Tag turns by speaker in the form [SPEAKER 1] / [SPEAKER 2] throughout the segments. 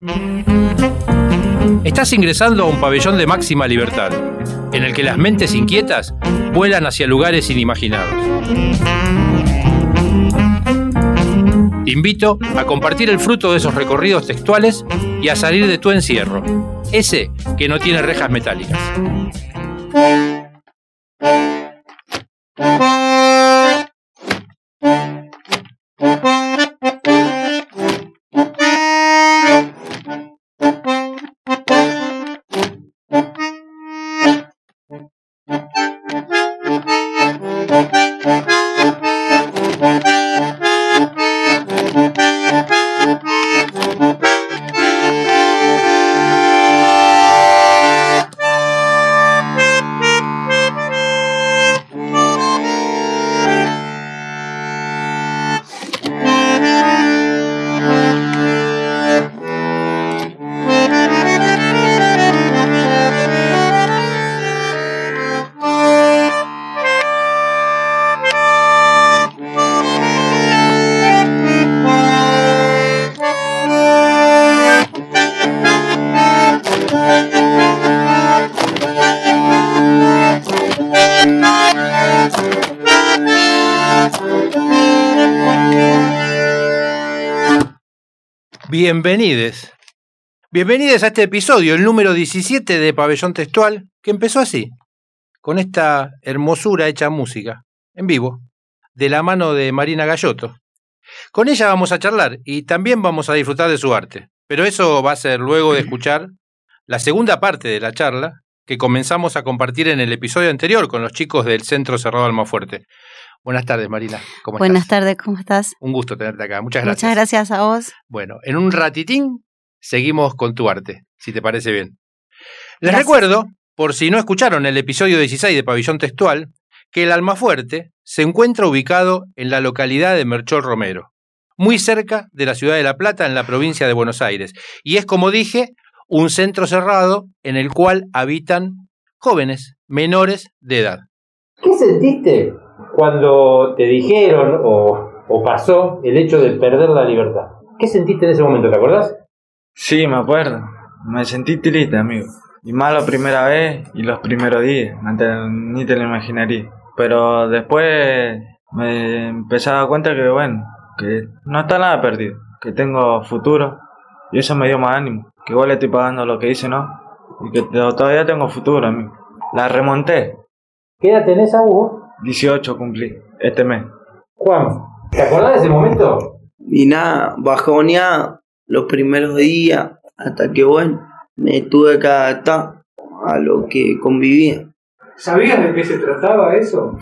[SPEAKER 1] Estás ingresando a un pabellón de máxima libertad, en el que las mentes inquietas vuelan hacia lugares inimaginados. Te invito a compartir el fruto de esos recorridos textuales y a salir de tu encierro, ese que no tiene rejas metálicas. Bienvenides a este episodio, el número 17 de Pabellón Textual, que empezó así, con esta hermosura hecha música, en vivo, de la mano de Marina Gallotto. Con ella vamos a charlar y también vamos a disfrutar de su arte, pero eso va a ser luego de escuchar la segunda parte de la charla que comenzamos a compartir en el episodio anterior con los chicos del Centro Cerrado Almafuerte. Buenas tardes, Marina. ¿Cómo estás?
[SPEAKER 2] Buenas tardes, ¿cómo estás?
[SPEAKER 1] Un gusto tenerte acá. Muchas gracias.
[SPEAKER 2] Muchas gracias a vos.
[SPEAKER 1] Bueno, en un ratitín seguimos con tu arte, si te parece bien. Les
[SPEAKER 2] Gracias.
[SPEAKER 1] recuerdo, por si no escucharon el episodio 16 de Pabellón Textual, que el Almafuerte se encuentra ubicado en la localidad de Merchol Romero, muy cerca de la ciudad de La Plata, en la provincia de Buenos Aires. Y es, como dije, un centro cerrado en el cual habitan jóvenes menores de edad.
[SPEAKER 3] ¿Qué sentiste cuando te dijeron o pasó el hecho de perder la libertad? ¿Qué sentiste en ese momento? ¿Te acordás?
[SPEAKER 4] Sí, me acuerdo. Me sentí triste, amigo. Y más la primera vez y los primeros días. Ni te lo imaginaría. Pero después me empecé a dar cuenta que, bueno, que no está nada perdido. Que tengo futuro. Y eso me dio más ánimo. Que igual le estoy pagando lo que hice, ¿no? Y que todavía tengo futuro, amigo. La remonté.
[SPEAKER 3] ¿Qué edad tenés, Hugo?
[SPEAKER 4] 18 cumplí este mes.
[SPEAKER 3] Juan, ¿te acordás de ese momento?
[SPEAKER 5] Y nada, bajoneado los primeros días, hasta que bueno, me tuve que adaptar a lo que convivía.
[SPEAKER 3] ¿Sabías de qué se trataba eso?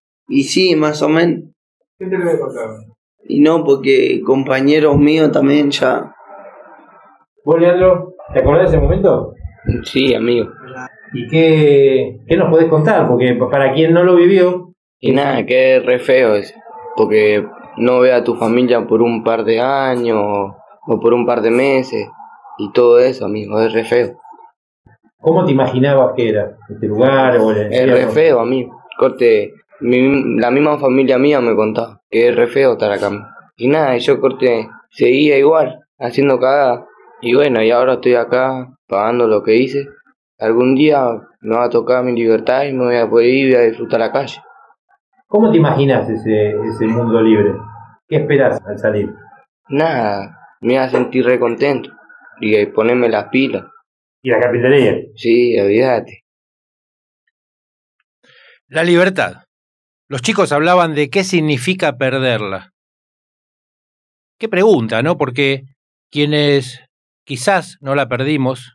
[SPEAKER 5] Y sí, más o menos.
[SPEAKER 3] ¿Qué te lo había contado?
[SPEAKER 5] Y no, porque compañeros míos también ya.
[SPEAKER 3] ¿Vos, Leandro, te acordás de ese momento?
[SPEAKER 6] Sí, amigo.
[SPEAKER 3] ¿Y qué nos podés contar? Porque para quien no lo vivió...
[SPEAKER 6] Y nada, que es re feo eso. Porque no ve a tu familia por un par de años o por un par de meses. Y todo eso, amigo, es re feo.
[SPEAKER 3] ¿Cómo te imaginabas que era este lugar o el
[SPEAKER 6] Es re feo, amigo. Corte, la misma familia mía me contaba que es re feo estar acá. Y nada, yo corte, seguía igual, haciendo cagada. Y bueno, y ahora estoy acá, pagando lo que hice. Algún día me va a tocar mi libertad y me voy a poder ir y a disfrutar la calle.
[SPEAKER 3] ¿Cómo te imaginas ese mundo libre? ¿Qué esperás al salir?
[SPEAKER 6] Nada, me voy a sentir re contento y ponerme las pilas.
[SPEAKER 3] ¿Y la carpintería?
[SPEAKER 6] Sí, olvídate.
[SPEAKER 1] La libertad. Los chicos hablaban de qué significa perderla. Qué pregunta, ¿no? Porque quienes quizás no la perdimos,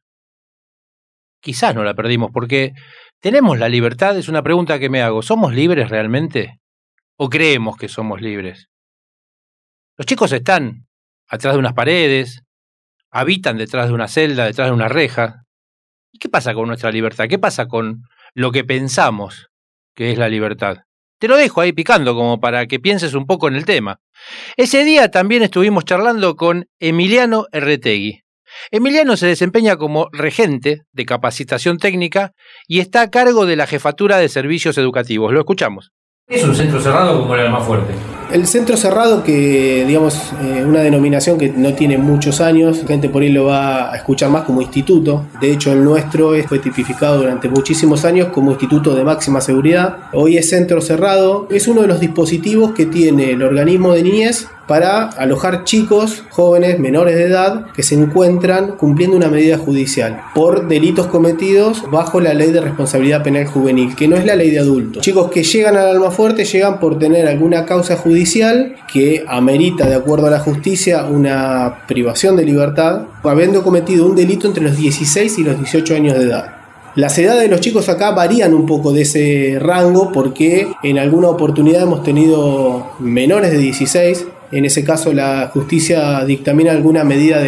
[SPEAKER 1] porque ¿tenemos la libertad? Es una pregunta que me hago. ¿Somos libres realmente? ¿O creemos que somos libres? Los chicos están atrás de unas paredes, habitan detrás de una celda, detrás de una reja. ¿Y qué pasa con nuestra libertad? ¿Qué pasa con lo que pensamos que es la libertad? Te lo dejo ahí picando como para que pienses un poco en el tema. Ese día también estuvimos charlando con Emiliano Erretegui. Emiliano se desempeña como regente de capacitación técnica y está a cargo de la Jefatura de Servicios Educativos. Lo escuchamos.
[SPEAKER 3] Es un centro cerrado como el Almafuerte.
[SPEAKER 2] El centro cerrado, que digamos, una denominación que no tiene muchos años, la gente por ahí lo va a escuchar más como instituto. De hecho, el nuestro fue tipificado durante muchísimos años como instituto de máxima seguridad. Hoy es centro cerrado. Es uno de los dispositivos que tiene el organismo de niñez para alojar chicos, jóvenes, menores de edad que se encuentran cumpliendo una medida judicial por delitos cometidos bajo la Ley de Responsabilidad Penal Juvenil, que no es la ley de adultos. Chicos que llegan al Almafuerte llegan por tener alguna causa judicial que amerita, de acuerdo a la justicia, una privación de libertad, habiendo cometido un delito entre los 16 y los 18 años de edad. Las edades de los chicos acá varían un poco de ese rango porque en alguna oportunidad hemos tenido menores de 16. En ese caso la justicia dictamina alguna medida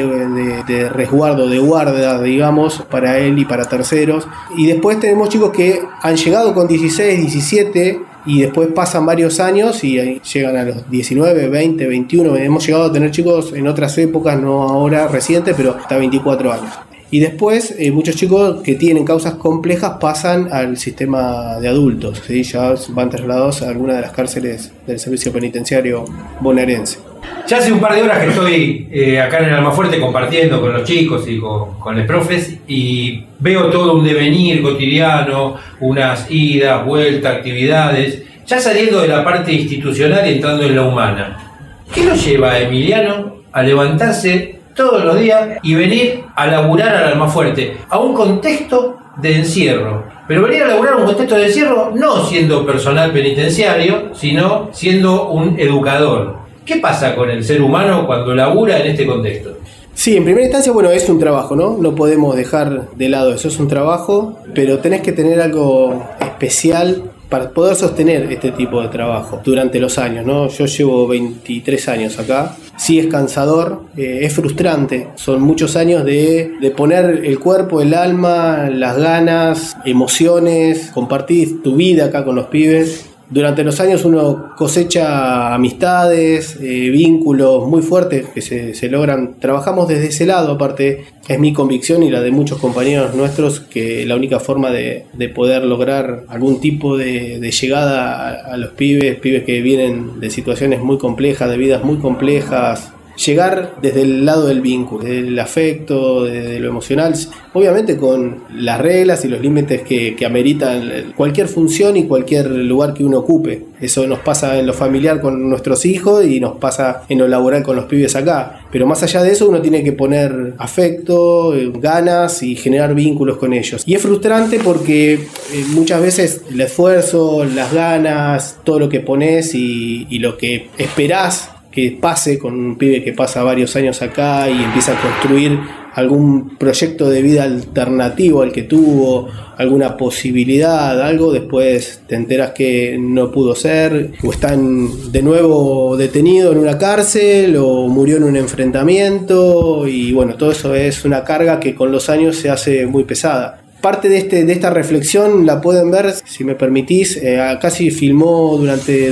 [SPEAKER 2] de resguardo, de guarda, digamos, para él y para terceros. Y después tenemos chicos que han llegado con 16, 17 y después pasan varios años y llegan a los 19, 20, 21. Hemos llegado a tener chicos en otras épocas, no ahora recientes, pero hasta 24 años. Y después muchos chicos que tienen causas complejas pasan al sistema de adultos, ¿sí? Ya van trasladados a alguna de las cárceles del servicio penitenciario bonaerense.
[SPEAKER 3] Ya hace un par de horas que estoy acá en el Almafuerte compartiendo con los chicos y con los profes y veo todo un devenir cotidiano, unas idas, vueltas, actividades, ya saliendo de la parte institucional y entrando en la humana. ¿Qué lo lleva a Emiliano a levantarse todos los días y venir a laburar al Almafuerte, a un contexto de encierro? Pero venir a laburar a un contexto de encierro no siendo personal penitenciario, sino siendo un educador. ¿Qué pasa con el ser humano cuando labura en este contexto?
[SPEAKER 2] Sí, en primera instancia, bueno, es un trabajo, ¿no? No podemos dejar de lado eso, es un trabajo, pero tenés que tener algo especial para poder sostener este tipo de trabajo durante los años, ¿no? Yo llevo 23 años acá. Sí, es cansador, es frustrante. Son muchos años de poner el cuerpo, el alma, las ganas, emociones, compartir tu vida acá con los pibes. Durante los años uno cosecha amistades, vínculos muy fuertes que se logran. Trabajamos desde ese lado, aparte es mi convicción y la de muchos compañeros nuestros que la única forma de poder lograr algún tipo de llegada a los pibes que vienen de situaciones muy complejas, de vidas muy complejas, llegar desde el lado del vínculo, del afecto, de lo emocional, obviamente con las reglas y los límites que ameritan cualquier función y cualquier lugar que uno ocupe. Eso nos pasa en lo familiar con nuestros hijos y nos pasa en lo laboral con los pibes acá. Pero más allá de eso uno tiene que poner afecto, ganas y generar vínculos con ellos. Y es frustrante porque muchas veces el esfuerzo, las ganas, todo lo que pones y lo que esperás que pase con un pibe que pasa varios años acá y empieza a construir algún proyecto de vida alternativo al que tuvo, alguna posibilidad, algo, después te enteras que no pudo ser, o está de nuevo detenido en una cárcel, o murió en un enfrentamiento, y bueno, todo eso es una carga que con los años se hace muy pesada. Parte de esta reflexión la pueden ver, si me permitís, acá se filmó durante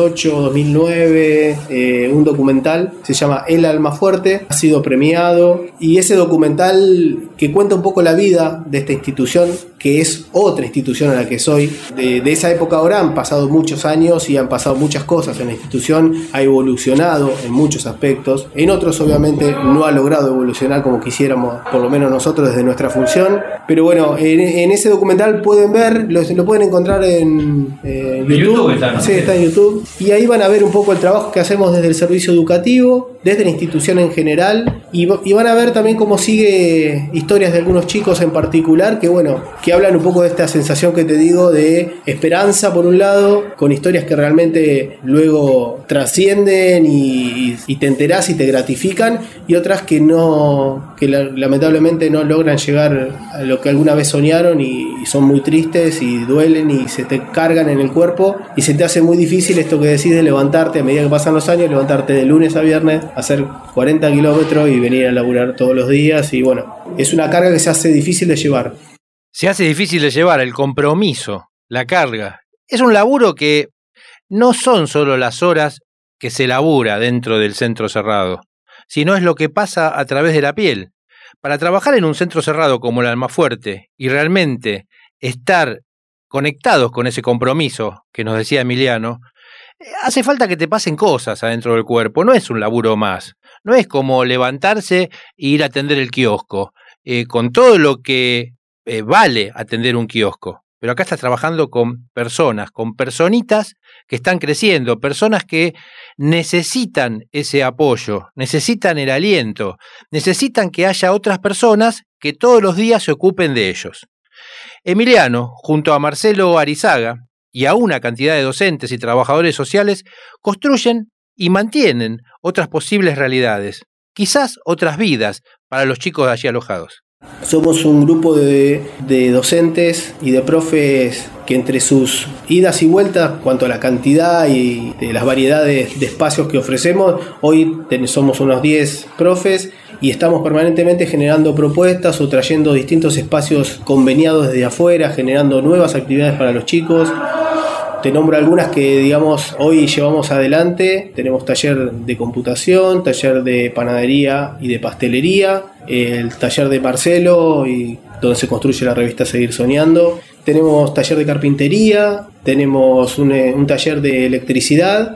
[SPEAKER 2] 2008-2009 un documental, se llama El Almafuerte, ha sido premiado, y ese documental que cuenta un poco la vida de esta institución, que es otra institución a la que soy, de esa época ahora han pasado muchos años y han pasado muchas cosas en la institución, ha evolucionado en muchos aspectos, en otros obviamente no ha logrado evolucionar como quisiéramos, por lo menos nosotros desde nuestra función, pero bueno, en ese documental pueden ver, lo pueden encontrar en YouTube.
[SPEAKER 3] Está, ¿no?
[SPEAKER 2] Sí, está en YouTube. Y ahí van a ver un poco el trabajo que hacemos desde el servicio educativo, desde la institución en general. Y van a ver también cómo sigue historias de algunos chicos en particular que hablan un poco de esta sensación que te digo de esperanza por un lado, con historias que realmente luego trascienden y te enterás y te gratifican, y otras que lamentablemente no logran llegar a lo que alguna vez soñaron y son muy tristes y duelen y se te cargan en el cuerpo y se te hace muy difícil esto que decís de levantarte a medida que pasan los años, levantarte de lunes a viernes, hacer 40 kilómetros y venir a laburar todos los días, y bueno, es una carga que se hace difícil de llevar.
[SPEAKER 1] Se hace difícil de llevar, el compromiso, la carga. Es un laburo que no son solo las horas que se labura dentro del centro cerrado, sino es lo que pasa a través de la piel. Para trabajar en un centro cerrado como el Almafuerte y realmente estar conectados con ese compromiso que nos decía Emiliano, hace falta que te pasen cosas adentro del cuerpo, no es un laburo más, no es como levantarse e ir a atender el kiosco, con todo lo que vale atender un kiosco. Pero acá estás trabajando con personas, con personitas que están creciendo, personas que necesitan ese apoyo, necesitan el aliento, necesitan que haya otras personas que todos los días se ocupen de ellos. Emiliano, junto a Marcelo Arizaga y a una cantidad de docentes y trabajadores sociales, construyen y mantienen otras posibles realidades, quizás otras vidas para los chicos allí alojados.
[SPEAKER 2] Somos un grupo de docentes y de profes que entre sus idas y vueltas, cuanto a la cantidad y de las variedades de espacios que ofrecemos, hoy somos unos 10 profes y estamos permanentemente generando propuestas o trayendo distintos espacios conveniados desde afuera, generando nuevas actividades para los chicos. Te nombro algunas que, digamos, hoy llevamos adelante. Tenemos taller de computación, taller de panadería y de pastelería, el taller de Marcelo, donde se construye la revista Seguir Soñando. Tenemos taller de carpintería, tenemos un taller de electricidad,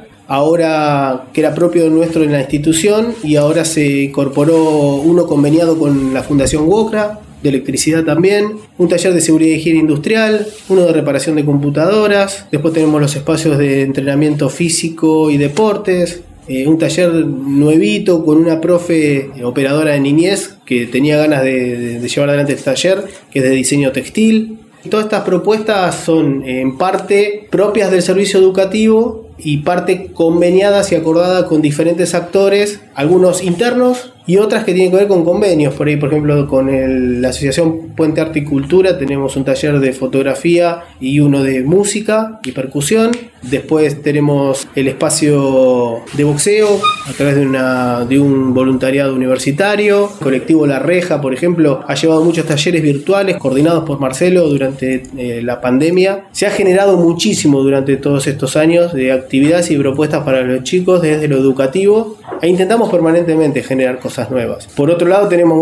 [SPEAKER 2] ahora que era propio nuestro en la institución, y ahora se incorporó uno conveniado con la Fundación WOCRA, de electricidad también, un taller de seguridad y higiene industrial, uno de reparación de computadoras, después tenemos los espacios de entrenamiento físico y deportes, un taller nuevito con una profe operadora de niñez que tenía ganas de llevar adelante este taller, que es de diseño textil. Todas estas propuestas son en parte propias del servicio educativo y parte conveniadas y acordadas con diferentes actores, algunos internos y otras que tienen que ver con convenios. Por ahí, por ejemplo, con la Asociación Puente Arte y Cultura tenemos un taller de fotografía y uno de música y percusión. Después tenemos el espacio de boxeo a través de un voluntariado universitario. El colectivo La Reja, por ejemplo, ha llevado muchos talleres virtuales coordinados por Marcelo durante la pandemia. Se ha generado muchísimo durante todos estos años de actividades y propuestas para los chicos desde lo educativo, e intentamos permanentemente generar cosas nuevas. Por otro lado tenemos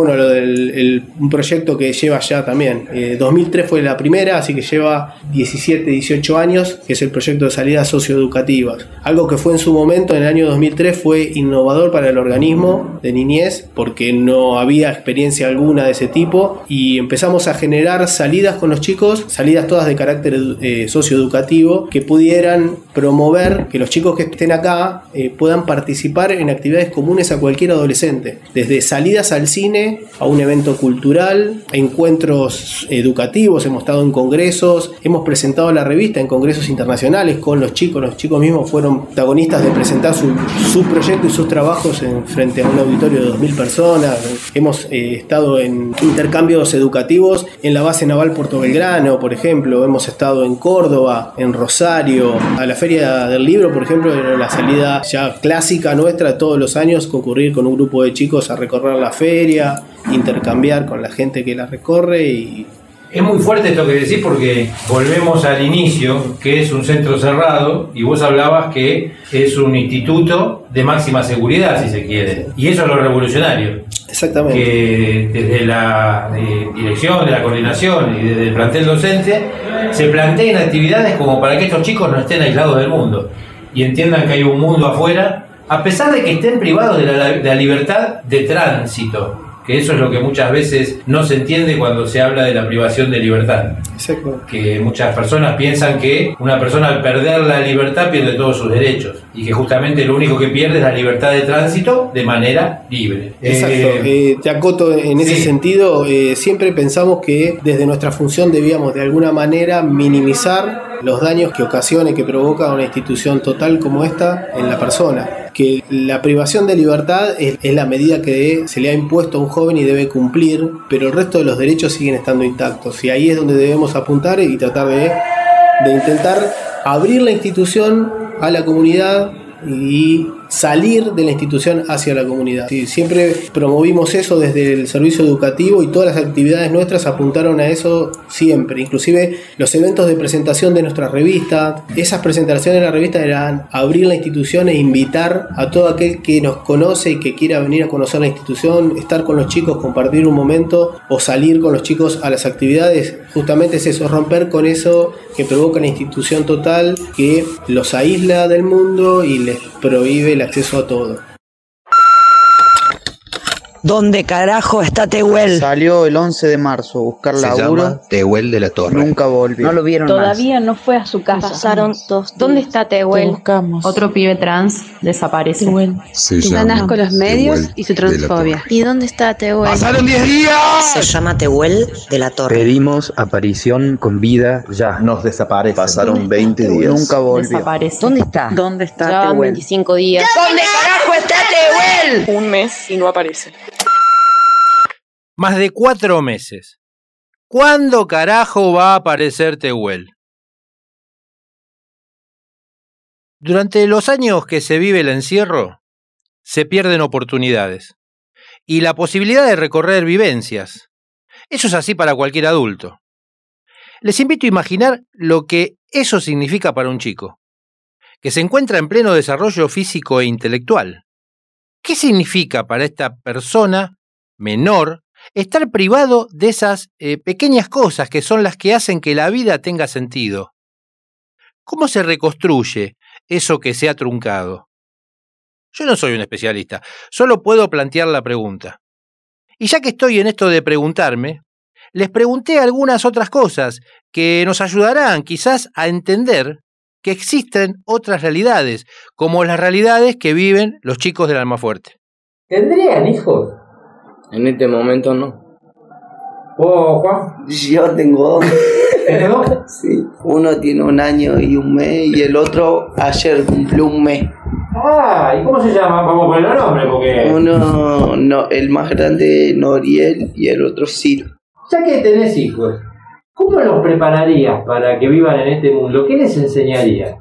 [SPEAKER 2] un proyecto que lleva ya también 2003 fue la primera, así que lleva 17, 18 años, que es el proyecto de salidas socioeducativas. Algo que fue en su momento, en el año 2003, fue innovador para el organismo de niñez, porque no había experiencia alguna de ese tipo, y empezamos a generar salidas con los chicos, salidas todas de carácter socioeducativo, que pudieran promover que los chicos que estén acá puedan participar en actividades comunes a cualquier adolescente, desde salidas al cine a un evento cultural, encuentros educativos, hemos estado en congresos, hemos presentado la revista en congresos internacionales con los chicos mismos fueron protagonistas de presentar su proyecto y sus trabajos frente a un auditorio de 2.000 personas. Hemos estado en intercambios educativos en la base naval Puerto Belgrano, por ejemplo, hemos estado en Córdoba, en Rosario, a la Feria del Libro, por ejemplo, era la salida ya clásica nuestra todos los años, concurrir con un grupo de chicos a recorrer la feria, intercambiar con la gente que la recorre. Y
[SPEAKER 3] es muy fuerte esto que decís, porque volvemos al inicio, que es un centro cerrado, y vos hablabas que es un instituto de máxima seguridad, si se quiere, y eso es lo revolucionario.
[SPEAKER 2] Exactamente.
[SPEAKER 3] Que desde la dirección, de la coordinación y desde el plantel docente se planteen actividades como para que estos chicos no estén aislados del mundo y entiendan que hay un mundo afuera, a pesar de que estén privados de la libertad de tránsito, que eso es lo que muchas veces no se entiende cuando se habla de la privación de libertad.
[SPEAKER 2] Exacto. Que
[SPEAKER 3] muchas personas piensan que una persona al perder la libertad pierde todos sus derechos, y que justamente lo único que pierde es la libertad de tránsito de manera libre.
[SPEAKER 2] Exacto. Te acoto en ese sentido. Siempre pensamos que desde nuestra función debíamos de alguna manera minimizar los daños que ocasione, que provoca una institución total como esta en la persona. Que la privación de libertad es la medida que se le ha impuesto a un joven y debe cumplir, pero el resto de los derechos siguen estando intactos, y ahí es donde debemos apuntar y tratar de intentar abrir la institución a la comunidad y salir de la institución hacia la comunidad. Sí, siempre promovimos eso desde el servicio educativo y todas las actividades nuestras apuntaron a eso siempre. Inclusive los eventos de presentación de nuestra revista, esas presentaciones de la revista eran abrir la institución e invitar a todo aquel que nos conoce y que quiera venir a conocer la institución, estar con los chicos, compartir un momento o salir con los chicos a las actividades. Justamente es eso, romper con eso que provoca la institución total, que los aísla del mundo y les prohíbe el acceso a todo.
[SPEAKER 7] ¿Dónde carajo está Tehuel?
[SPEAKER 8] Salió el 11 de marzo a buscar laburo.
[SPEAKER 9] Tehuel de la Torre.
[SPEAKER 8] Nunca volvió.
[SPEAKER 7] No lo vieron
[SPEAKER 10] Todavía no fue a su casa.
[SPEAKER 11] Pasaron 2 días.
[SPEAKER 10] ¿Dónde está Tehuel?
[SPEAKER 11] Buscamos.
[SPEAKER 10] Otro pibe trans desaparece.
[SPEAKER 11] Tehuel.
[SPEAKER 10] Ganas con los medios y su transfobia.
[SPEAKER 11] ¿Y dónde está Tehuel?
[SPEAKER 9] ¡Pasaron 10 días!
[SPEAKER 7] Se llama Tehuel de la Torre.
[SPEAKER 9] Pedimos aparición con vida ya. Nos desaparece.
[SPEAKER 8] Pasaron 20 días. Nunca volvió.
[SPEAKER 10] Desaparece.
[SPEAKER 7] ¿Dónde está?
[SPEAKER 10] ¿Dónde está
[SPEAKER 11] Llevan
[SPEAKER 10] Tehuel?
[SPEAKER 11] 25 días.
[SPEAKER 7] ¿Dónde carajo está Tehuel?
[SPEAKER 10] Un mes y no aparece.
[SPEAKER 1] Más de 4 meses. ¿Cuándo carajo va a aparecer Tehuel? Durante los años que se vive el encierro, se pierden oportunidades y la posibilidad de recorrer vivencias. Eso es así para cualquier adulto. Les invito a imaginar lo que eso significa para un chico, que se encuentra en pleno desarrollo físico e intelectual. ¿Qué significa para esta persona menor estar privado de esas pequeñas cosas que son las que hacen que la vida tenga sentido? ¿Cómo se reconstruye eso que se ha truncado? Yo no soy un especialista, solo puedo plantear la pregunta. Y ya que estoy en esto de preguntarme, les pregunté algunas otras cosas que nos ayudarán quizás a entender que existen otras realidades, como las realidades que viven los chicos del Almafuerte.
[SPEAKER 3] ¿Tendrían hijos?
[SPEAKER 6] En este momento no.
[SPEAKER 3] ¿Vos, Juan?
[SPEAKER 5] Yo tengo 2.
[SPEAKER 3] ¿Tenés 2?
[SPEAKER 5] Sí. Uno tiene 1 año y 1 mes y el otro ayer cumplió 1 mes.
[SPEAKER 3] Ah, ¿y cómo se llama? Vamos a poner el nombre porque...
[SPEAKER 5] Uno, no, el más grande Noriel y el otro Ciro.
[SPEAKER 3] Ya que tenés hijos, ¿cómo los prepararías para que vivan en este mundo? ¿Qué les enseñarías?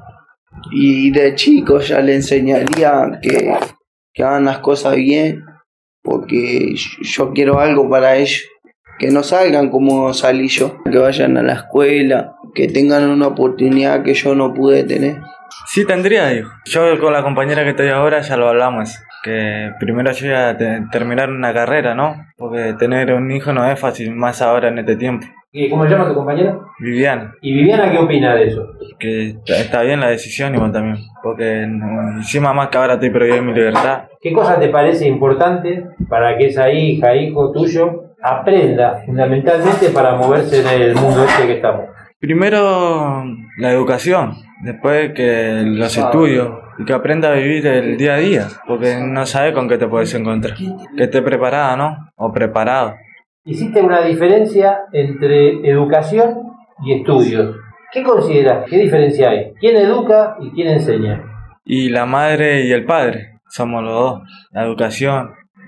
[SPEAKER 5] Y de chico ya le enseñaría que hagan las cosas bien, porque yo quiero algo para ellos. Que no salgan como salí yo, que vayan a la escuela, que tengan una oportunidad que yo no pude tener.
[SPEAKER 4] Sí tendría, hijo. Yo con la compañera que estoy ahora ya lo hablamos, que primero llegué a terminar una carrera, ¿no? Porque tener un hijo no es fácil, más ahora en este tiempo.
[SPEAKER 3] ¿Y cómo se llama tu compañera?
[SPEAKER 4] Viviana.
[SPEAKER 3] ¿Y Viviana qué opina de eso?
[SPEAKER 4] Que está bien la decisión igual también, porque encima más que ahora estoy perdiendo mi libertad.
[SPEAKER 3] ¿Qué cosa te parece importante para que esa hija, hijo tuyo, aprenda fundamentalmente para moverse en el mundo este que estamos?
[SPEAKER 4] Primero la educación, después que los estudios y que aprenda a vivir el día a día, porque no sabes con qué te puedes encontrar. Que esté preparada, ¿no? O preparado.
[SPEAKER 3] Hiciste una diferencia entre educación y estudios. ¿Qué consideras? ¿Qué diferencia hay? ¿Quién educa y quién enseña?
[SPEAKER 4] Y la madre y el padre, somos los dos. La educación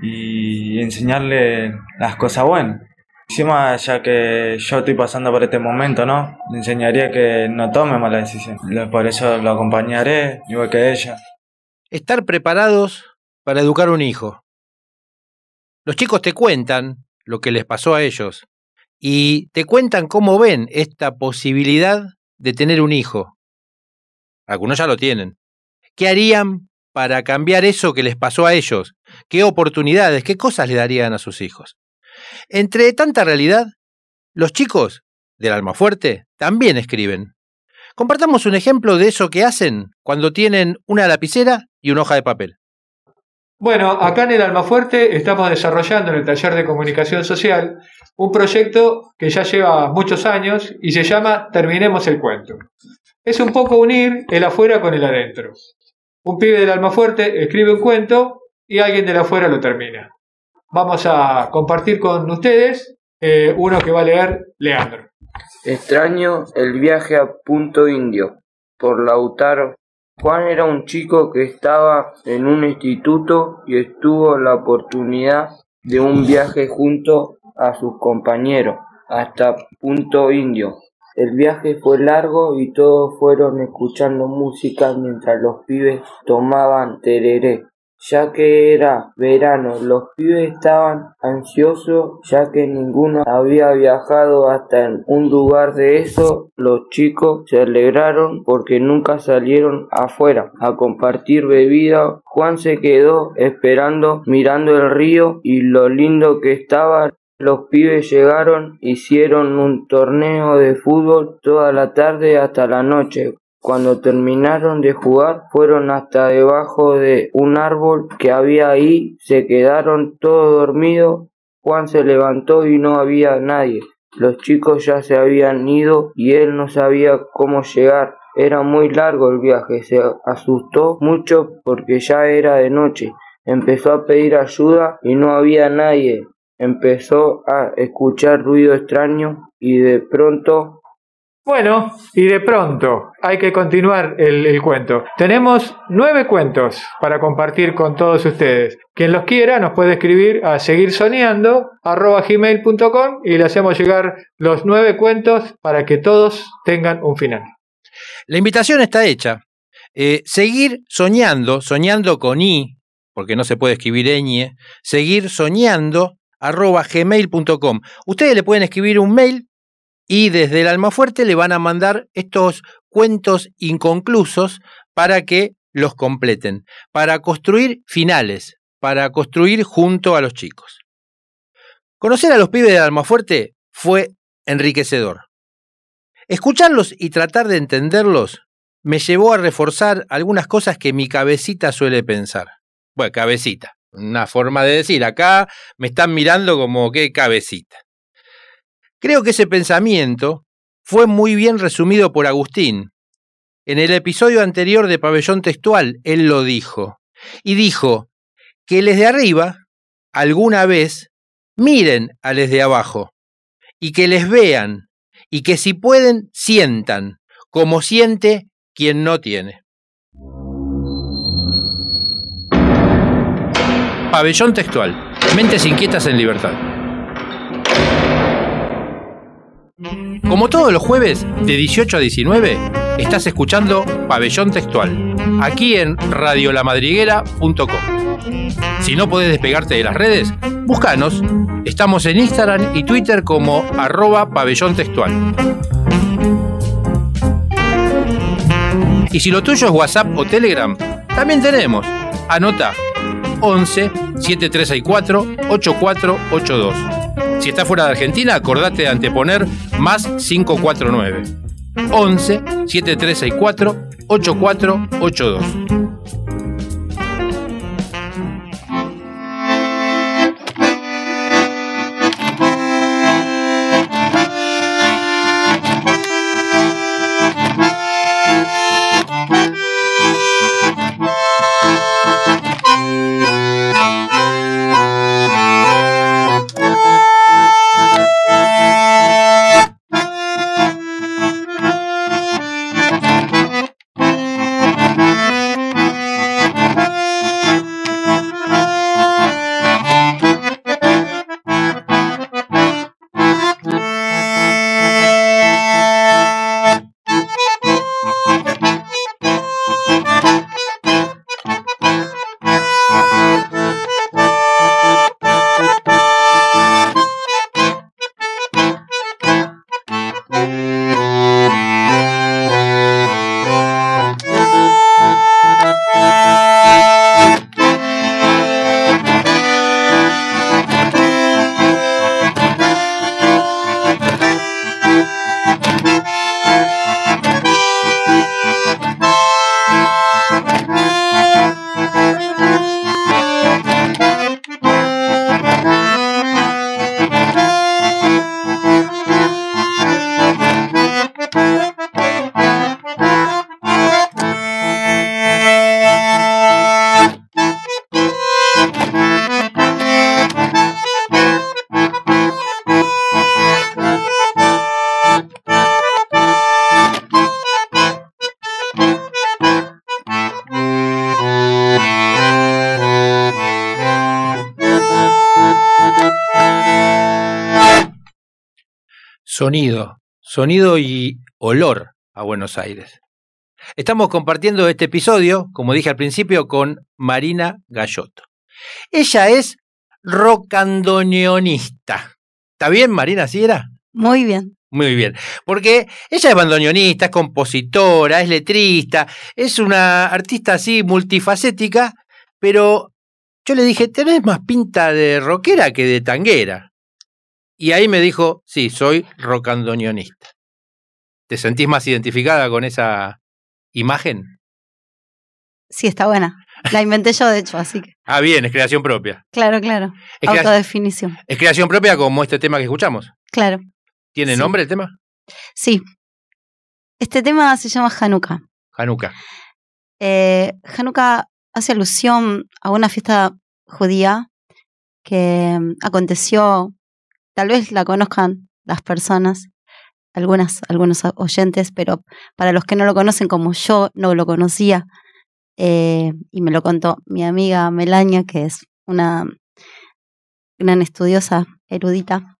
[SPEAKER 4] y enseñarle las cosas buenas. Encima, ya que yo estoy pasando por este momento, ¿no? Le enseñaría que no tome mala decisión. Por eso lo acompañaré, igual que ella.
[SPEAKER 1] Estar preparados para educar un hijo. Los chicos te cuentan lo que les pasó a ellos y te cuentan cómo ven esta posibilidad de tener un hijo. Algunos ya lo tienen. ¿Qué harían para cambiar eso que les pasó a ellos? ¿Qué oportunidades, qué cosas le darían a sus hijos? Entre tanta realidad, los chicos del Almafuerte también escriben. Compartamos un ejemplo de eso que hacen cuando tienen una lapicera y una hoja de papel.
[SPEAKER 12] Bueno, acá en el Almafuerte estamos desarrollando en el taller de comunicación social un proyecto que ya lleva muchos años y se llama Terminemos el cuento. Es un poco unir el afuera con el adentro. Un pibe del Almafuerte escribe un cuento y alguien del afuera lo termina. Vamos a compartir con ustedes uno que va a leer Leandro.
[SPEAKER 6] Extraño el viaje a Punto Indio, por Lautaro. Juan era un chico que estaba en un instituto y tuvo la oportunidad de un viaje junto a sus compañeros hasta Punto Indio. El viaje fue largo y todos fueron escuchando música mientras los pibes tomaban tereré. Ya que era verano, los pibes estaban ansiosos ya que ninguno había viajado hasta un lugar de eso. Los chicos se alegraron porque nunca salieron afuera a compartir bebida. Juan se quedó esperando, mirando el río y lo lindo que estaba. Los pibes llegaron, hicieron un torneo de fútbol toda la tarde hasta la noche. Cuando terminaron de jugar, fueron hasta debajo de un árbol que había ahí, se quedaron todos dormidos. Juan se levantó y no había nadie. Los chicos ya se habían ido y él no sabía cómo llegar. Era muy largo el viaje, se asustó mucho porque ya era de noche. Empezó a pedir ayuda y no había nadie. Empezó a escuchar ruido extraño y de pronto...
[SPEAKER 12] Bueno, y de pronto hay que continuar el cuento. Tenemos 9 cuentos para compartir con todos ustedes. Quien los quiera nos puede escribir a seguirsoñando@gmail.com y le hacemos llegar los 9 cuentos para que todos tengan un final.
[SPEAKER 1] La invitación está hecha. Seguir soñando, soñando con i, porque no se puede escribir ñ, seguir soñando@gmail.com. Ustedes le pueden escribir un mail y desde el Almafuerte le van a mandar estos cuentos inconclusos para que los completen, para construir finales, para construir junto a los chicos. Conocer a los pibes del Almafuerte fue enriquecedor. Escucharlos y tratar de entenderlos me llevó a reforzar algunas cosas que mi cabecita suele pensar. Bueno, cabecita, una forma de decir, acá me están mirando como que cabecita. Creo que ese pensamiento fue muy bien resumido por Agustín. En el episodio anterior de Pabellón Textual, él lo dijo. Y dijo que les de arriba, alguna vez, miren a les de abajo. Y que les vean. Y que si pueden, sientan. Como siente quien no tiene. Pabellón Textual. Mentes inquietas en libertad. Como todos los jueves, de 18 a 19, estás escuchando Pabellón Textual, aquí en radiolamadriguera.com. Si no podés despegarte de las redes, búscanos. Estamos en Instagram y Twitter como @pabellón textual. Y si lo tuyo es WhatsApp o Telegram, también tenemos. Anota 11 7364 8482. Si estás fuera de Argentina, acordate de anteponer más 549. 11 7364 8482. sonido y olor a Buenos Aires. Estamos compartiendo este episodio, como dije al principio, con Marina Gallotto. Ella es rocandoneonista. ¿Está bien, Marina? ¿Sí era?
[SPEAKER 13] Muy bien.
[SPEAKER 1] Muy bien, porque ella es bandoneonista, es compositora, es letrista, es una artista así multifacética, pero yo le dije, tenés más pinta de rockera que de tanguera. Y ahí me dijo, sí, soy rocandoneonista. ¿Te sentís más identificada con esa imagen?
[SPEAKER 13] Sí, está buena. La inventé yo, de hecho, así que.
[SPEAKER 1] Ah, bien, es creación propia.
[SPEAKER 13] Claro.
[SPEAKER 1] Es
[SPEAKER 13] Autodefinición.
[SPEAKER 1] Es creación propia como este tema que escuchamos.
[SPEAKER 13] Claro.
[SPEAKER 1] ¿Tiene nombre el tema?
[SPEAKER 13] Sí. Este tema se llama Hanukkah.
[SPEAKER 1] Hanukkah.
[SPEAKER 13] Hanukkah hace alusión a una fiesta judía que aconteció, tal vez la conozcan las personas, algunos oyentes, pero para los que no lo conocen como yo no lo conocía, y me lo contó mi amiga Melania, que es una gran estudiosa, erudita,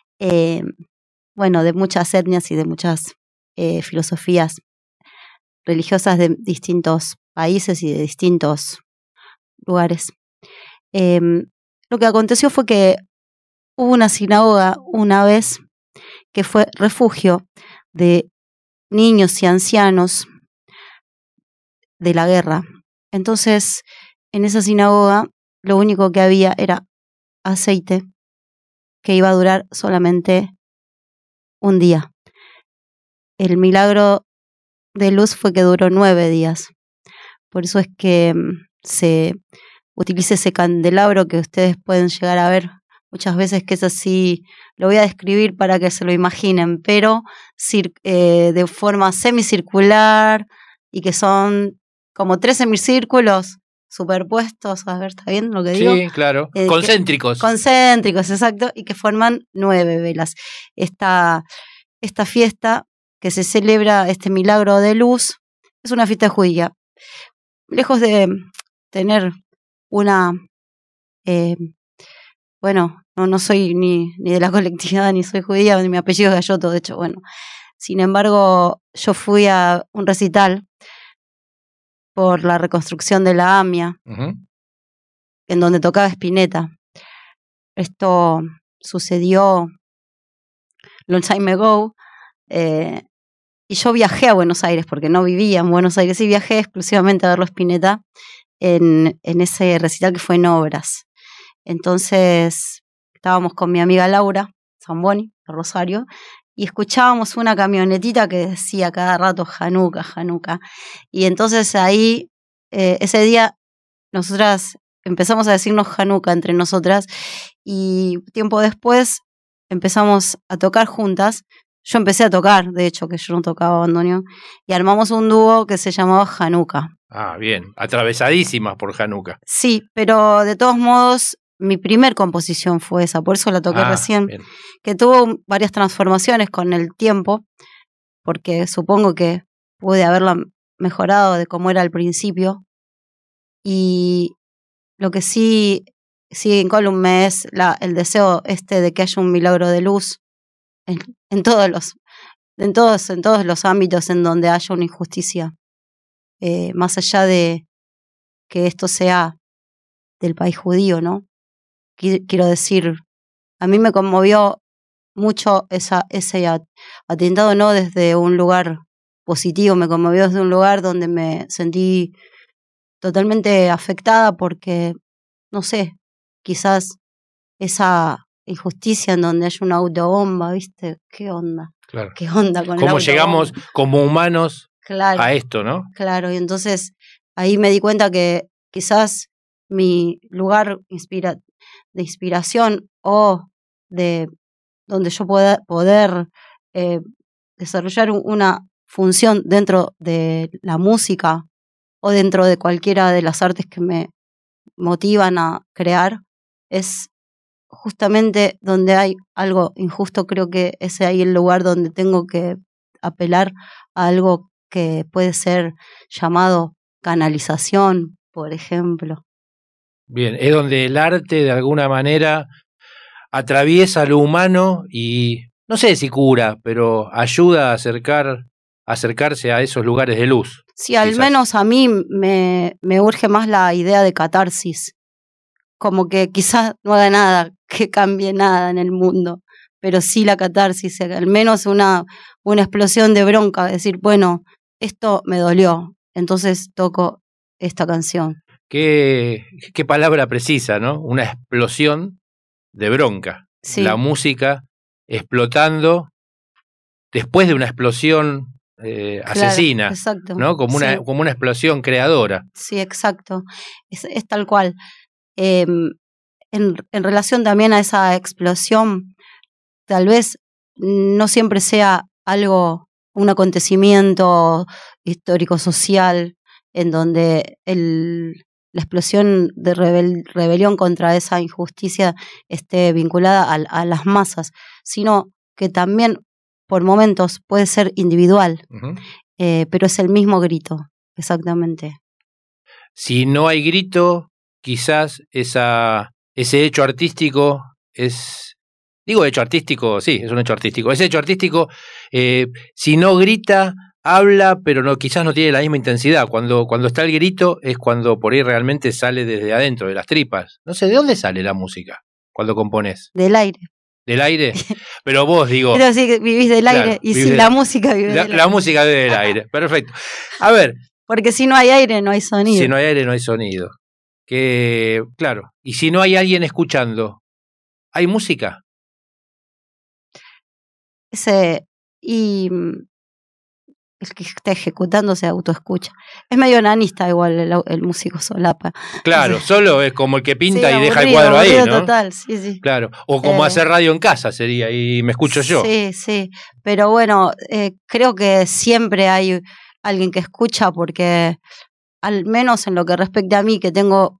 [SPEAKER 13] de muchas etnias y de muchas filosofías religiosas de distintos países y de distintos lugares. Lo que aconteció fue que hubo una sinagoga una vez que fue refugio de niños y ancianos de la guerra. Entonces, en esa sinagoga lo único que había era aceite que iba a durar solamente un día. El milagro de luz fue que duró 9 días. Por eso es que se utiliza ese candelabro que ustedes pueden llegar a ver muchas veces, que es así, lo voy a describir para que se lo imaginen, pero de forma semicircular y que son como 3 semicírculos superpuestos, a ver, ¿está bien lo que digo?
[SPEAKER 1] Sí, claro, concéntricos.
[SPEAKER 13] Concéntricos, exacto, y que forman 9 velas. Esta fiesta que se celebra, este milagro de luz, es una fiesta judía. Lejos de tener una... no soy ni de la colectividad, ni soy judía, ni mi apellido es Gallotto, de hecho, Sin embargo, yo fui a un recital por la reconstrucción de la AMIA, en donde tocaba Spinetta. Esto sucedió long time ago, y yo viajé a Buenos Aires, porque no vivía en Buenos Aires, y viajé exclusivamente a verlo Spinetta en ese recital que fue en Obras. Entonces, estábamos con mi amiga Laura Zamboni, de Rosario, y escuchábamos una camionetita que decía cada rato Hanukkah, Hanukkah. Y entonces ahí, ese día, nosotras empezamos a decirnos Hanukkah entre nosotras, y tiempo después empezamos a tocar juntas. Yo empecé a tocar, de hecho, que yo no tocaba bandoneón, y armamos un dúo que se llamaba Hanukkah.
[SPEAKER 1] Ah, bien, atravesadísimas por Hanukkah.
[SPEAKER 13] Sí, pero de todos modos, mi primer composición fue esa, por eso la toqué recién, bien. Que tuvo varias transformaciones con el tiempo, porque supongo que pude haberla mejorado de cómo era al principio, y lo que sí en Column es el deseo de que haya un milagro de luz en todos los ámbitos en donde haya una injusticia, más allá de que esto sea del país judío, ¿no? Quiero decir, a mí me conmovió mucho ese atentado, no desde un lugar positivo, me conmovió desde un lugar donde me sentí totalmente afectada porque, no sé, quizás esa injusticia en donde hay una autobomba, ¿viste? ¿Qué onda?
[SPEAKER 1] Claro.
[SPEAKER 13] ¿Qué onda con
[SPEAKER 1] ¿Cómo llegamos como humanos a esto, no?
[SPEAKER 13] Claro, y entonces ahí me di cuenta que quizás mi lugar de inspiración o de donde yo pueda poder desarrollar una función dentro de la música o dentro de cualquiera de las artes que me motivan a crear, es justamente donde hay algo injusto. Creo que ese es ahí el lugar donde tengo que apelar a algo que puede ser llamado canalización, por ejemplo.
[SPEAKER 1] Bien, es donde el arte de alguna manera atraviesa lo humano y no sé si cura, pero ayuda a acercarse a esos lugares de luz.
[SPEAKER 13] Sí, al
[SPEAKER 1] quizás.
[SPEAKER 13] menos a mí me urge más la idea de catarsis. Como que quizás no haga nada, que cambie nada en el mundo, pero sí la catarsis, al menos una explosión de bronca, decir, bueno, esto me dolió, entonces toco esta canción.
[SPEAKER 1] Qué palabra precisa, ¿no? Una explosión de bronca.
[SPEAKER 13] Sí.
[SPEAKER 1] La música explotando después de una explosión asesina,
[SPEAKER 13] exacto.
[SPEAKER 1] ¿no? Como una explosión creadora.
[SPEAKER 13] Sí, exacto. Es tal cual. En relación también a esa explosión, tal vez no siempre sea algo, un acontecimiento histórico-social en donde la explosión de rebelión contra esa injusticia esté vinculada a las masas, sino que también por momentos puede ser individual, pero es el mismo grito, exactamente.
[SPEAKER 1] Si no hay grito, quizás ese hecho artístico es... Digo hecho artístico, sí, es un hecho artístico. Ese hecho artístico, si no grita, habla, pero quizás no tiene la misma intensidad. Cuando está el grito es cuando por ahí realmente sale desde adentro, de las tripas. No sé, ¿de dónde sale la música cuando componés?
[SPEAKER 13] Del aire.
[SPEAKER 1] ¿Del aire? Pero vos, digo...
[SPEAKER 13] Pero sí, vivís del aire, y sí, la música vive del aire.
[SPEAKER 1] La música vive del aire, perfecto. A ver...
[SPEAKER 13] Porque si no hay aire, no hay sonido.
[SPEAKER 1] Si no hay aire, no hay sonido. Claro, y si no hay alguien escuchando, ¿hay música?
[SPEAKER 13] Y el que está ejecutando se autoescucha. Es medio nanista igual el músico solapa.
[SPEAKER 1] Claro, solo es como el que pinta
[SPEAKER 13] sí,
[SPEAKER 1] y deja
[SPEAKER 13] aburrido,
[SPEAKER 1] el cuadro ahí, ¿no?
[SPEAKER 13] Total, sí.
[SPEAKER 1] Claro, o como hacer radio en casa sería, y me escucho yo.
[SPEAKER 13] Sí, pero bueno, creo que siempre hay alguien que escucha, porque al menos en lo que respecta a mí, que tengo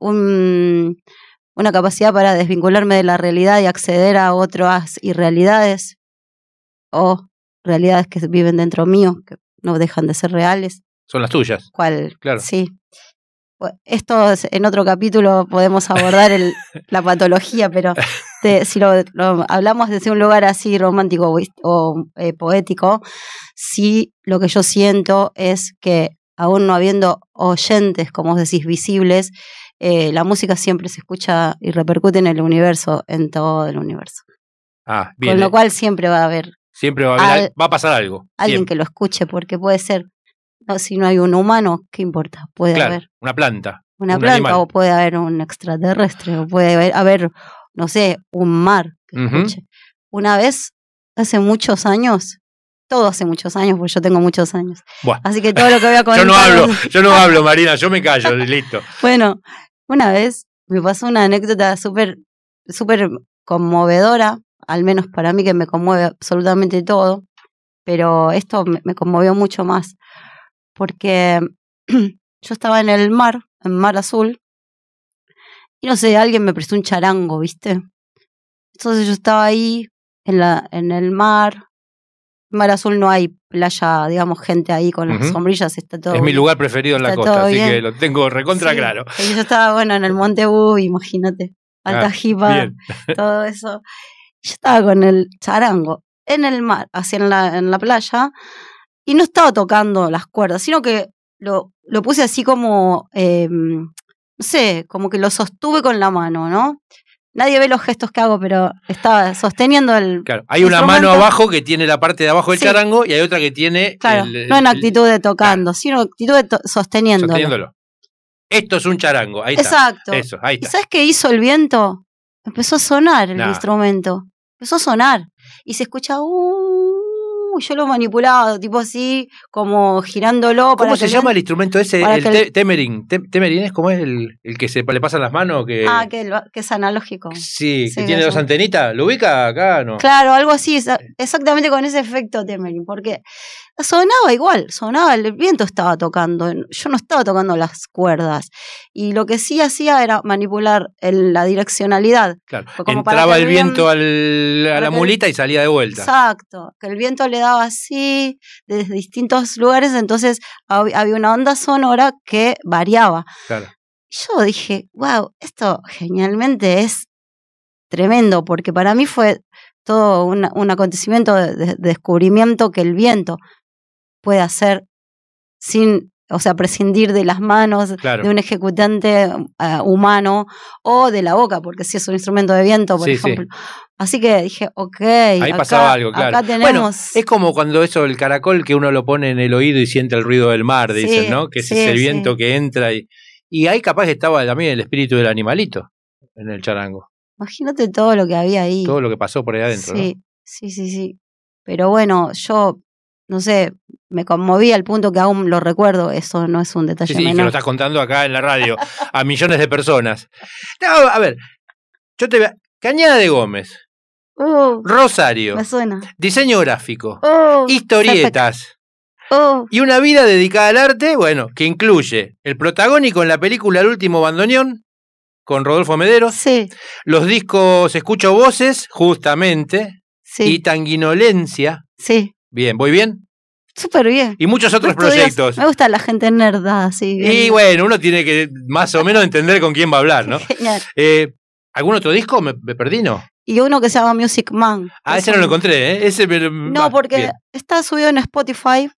[SPEAKER 13] una capacidad para desvincularme de la realidad y acceder a otras irrealidades o realidades que viven dentro mío, que no dejan de ser reales.
[SPEAKER 1] Son las tuyas.
[SPEAKER 13] Claro. Sí. Esto en otro capítulo podemos abordar la patología, pero si lo hablamos desde un lugar así romántico o poético, sí, lo que yo siento es que aún no habiendo oyentes, como vos decís, visibles, la música siempre se escucha y repercute en el universo, en todo el universo.
[SPEAKER 1] Ah, bien.
[SPEAKER 13] Con lo cual siempre va a haber...
[SPEAKER 1] Siempre va a pasar algo.
[SPEAKER 13] Alguien que lo escuche, porque puede ser, si no hay un humano, ¿qué importa? Puede haber
[SPEAKER 1] una planta.
[SPEAKER 13] Una planta, animal. O puede haber un extraterrestre, o puede haber, no sé, un mar que escuche. Una vez, hace muchos años, todo hace muchos años, porque yo tengo muchos años.
[SPEAKER 1] Bueno.
[SPEAKER 13] Así que todo lo que voy a contar...
[SPEAKER 1] yo no hablo, Marina, yo me callo, listo.
[SPEAKER 13] Bueno, una vez me pasó una anécdota súper conmovedora, al menos para mí, que me conmueve absolutamente todo, pero esto me conmovió mucho más, porque yo estaba en el mar, en Mar Azul, y no sé, alguien me prestó un charango, ¿viste? Entonces yo estaba ahí, en el mar. En Mar Azul no hay playa, digamos, gente ahí con las sombrillas, está todo...
[SPEAKER 1] Es mi lugar preferido en la costa, así que lo tengo recontra claro.
[SPEAKER 13] Y yo estaba, en el Monte imagínate, Alta Jipa, todo eso. Yo estaba con el charango en el mar, así en la playa, y no estaba tocando las cuerdas, sino que lo puse así como, no sé, como que lo sostuve con la mano, ¿no? Nadie ve los gestos que hago, pero estaba sosteniendo el...
[SPEAKER 1] Claro, hay una mano abajo que tiene la parte de abajo del charango y hay otra que tiene...
[SPEAKER 13] Claro, no en actitud de tocando, sino actitud de sosteniéndolo.
[SPEAKER 1] Esto es un charango, ahí está.
[SPEAKER 13] Exacto.
[SPEAKER 1] Eso, ahí está.
[SPEAKER 13] ¿Y sabes qué hizo el viento? Empezó a sonar el instrumento. Empezó a sonar. Y se escucha... yo lo manipulaba, tipo así, como girándolo.
[SPEAKER 1] ¿Cómo se llama el instrumento ese? El temerín. ¿Temerín es como es el que le pasan las manos? Que
[SPEAKER 13] es analógico.
[SPEAKER 1] Sí, que tiene dos antenitas. ¿Lo ubica acá? No.
[SPEAKER 13] Claro, algo así, exactamente con ese efecto temerín, porque sonaba igual, el viento estaba tocando, yo no estaba tocando las cuerdas. Y lo que sí hacía era manipular la direccionalidad.
[SPEAKER 1] Claro, entraba el viento a la mulita y salía de vuelta.
[SPEAKER 13] Exacto, que el viento le daba así, desde distintos lugares, entonces había una onda sonora que variaba.
[SPEAKER 1] Claro.
[SPEAKER 13] Yo dije, wow, esto genialmente es tremendo, porque para mí fue todo un acontecimiento de descubrimiento que el viento puede hacer sin, o sea, prescindir de las manos de un ejecutante humano o de la boca, porque si es un instrumento de viento, por ejemplo. Sí. Así que dije, ok,
[SPEAKER 1] ahí pasaba algo, claro.
[SPEAKER 13] Acá tenemos...
[SPEAKER 1] Bueno, es como cuando eso del caracol que uno lo pone en el oído y siente el ruido del mar, dicen, ¿no? Que ese es el viento que entra y ahí capaz que estaba también el espíritu del animalito en el charango.
[SPEAKER 13] Imagínate todo lo que había ahí.
[SPEAKER 1] Todo lo que pasó por ahí adentro, ¿no?
[SPEAKER 13] Sí. Pero bueno, yo, no sé, me conmoví al punto que aún lo recuerdo. Eso no es un detalle menor. Sí,
[SPEAKER 1] que lo estás contando acá en la radio a millones de personas. No, a ver, yo te voy a... Cañada de Gómez. Rosario.
[SPEAKER 13] Me suena.
[SPEAKER 1] Diseño gráfico. Historietas. Y una vida dedicada al arte, bueno, que incluye el protagónico en la película El último bandoneón, con Rodolfo Mederos.
[SPEAKER 13] Sí.
[SPEAKER 1] Los discos Escucho Voces, justamente.
[SPEAKER 13] Sí.
[SPEAKER 1] Y Tanguinolencia.
[SPEAKER 13] Sí.
[SPEAKER 1] Bien, ¿voy bien?
[SPEAKER 13] Súper bien.
[SPEAKER 1] Y muchos otros proyectos.
[SPEAKER 13] Me gusta la gente nerda, sí.
[SPEAKER 1] Y bueno, uno tiene que más o menos entender con quién va a hablar, ¿no?
[SPEAKER 13] Genial.
[SPEAKER 1] ¿Algún otro disco? ¿Me perdí, no?
[SPEAKER 13] Y uno que se llama Music Man.
[SPEAKER 1] Ese no lo encontré, ¿eh? Ese
[SPEAKER 13] no, porque bien. Está subido en Spotify.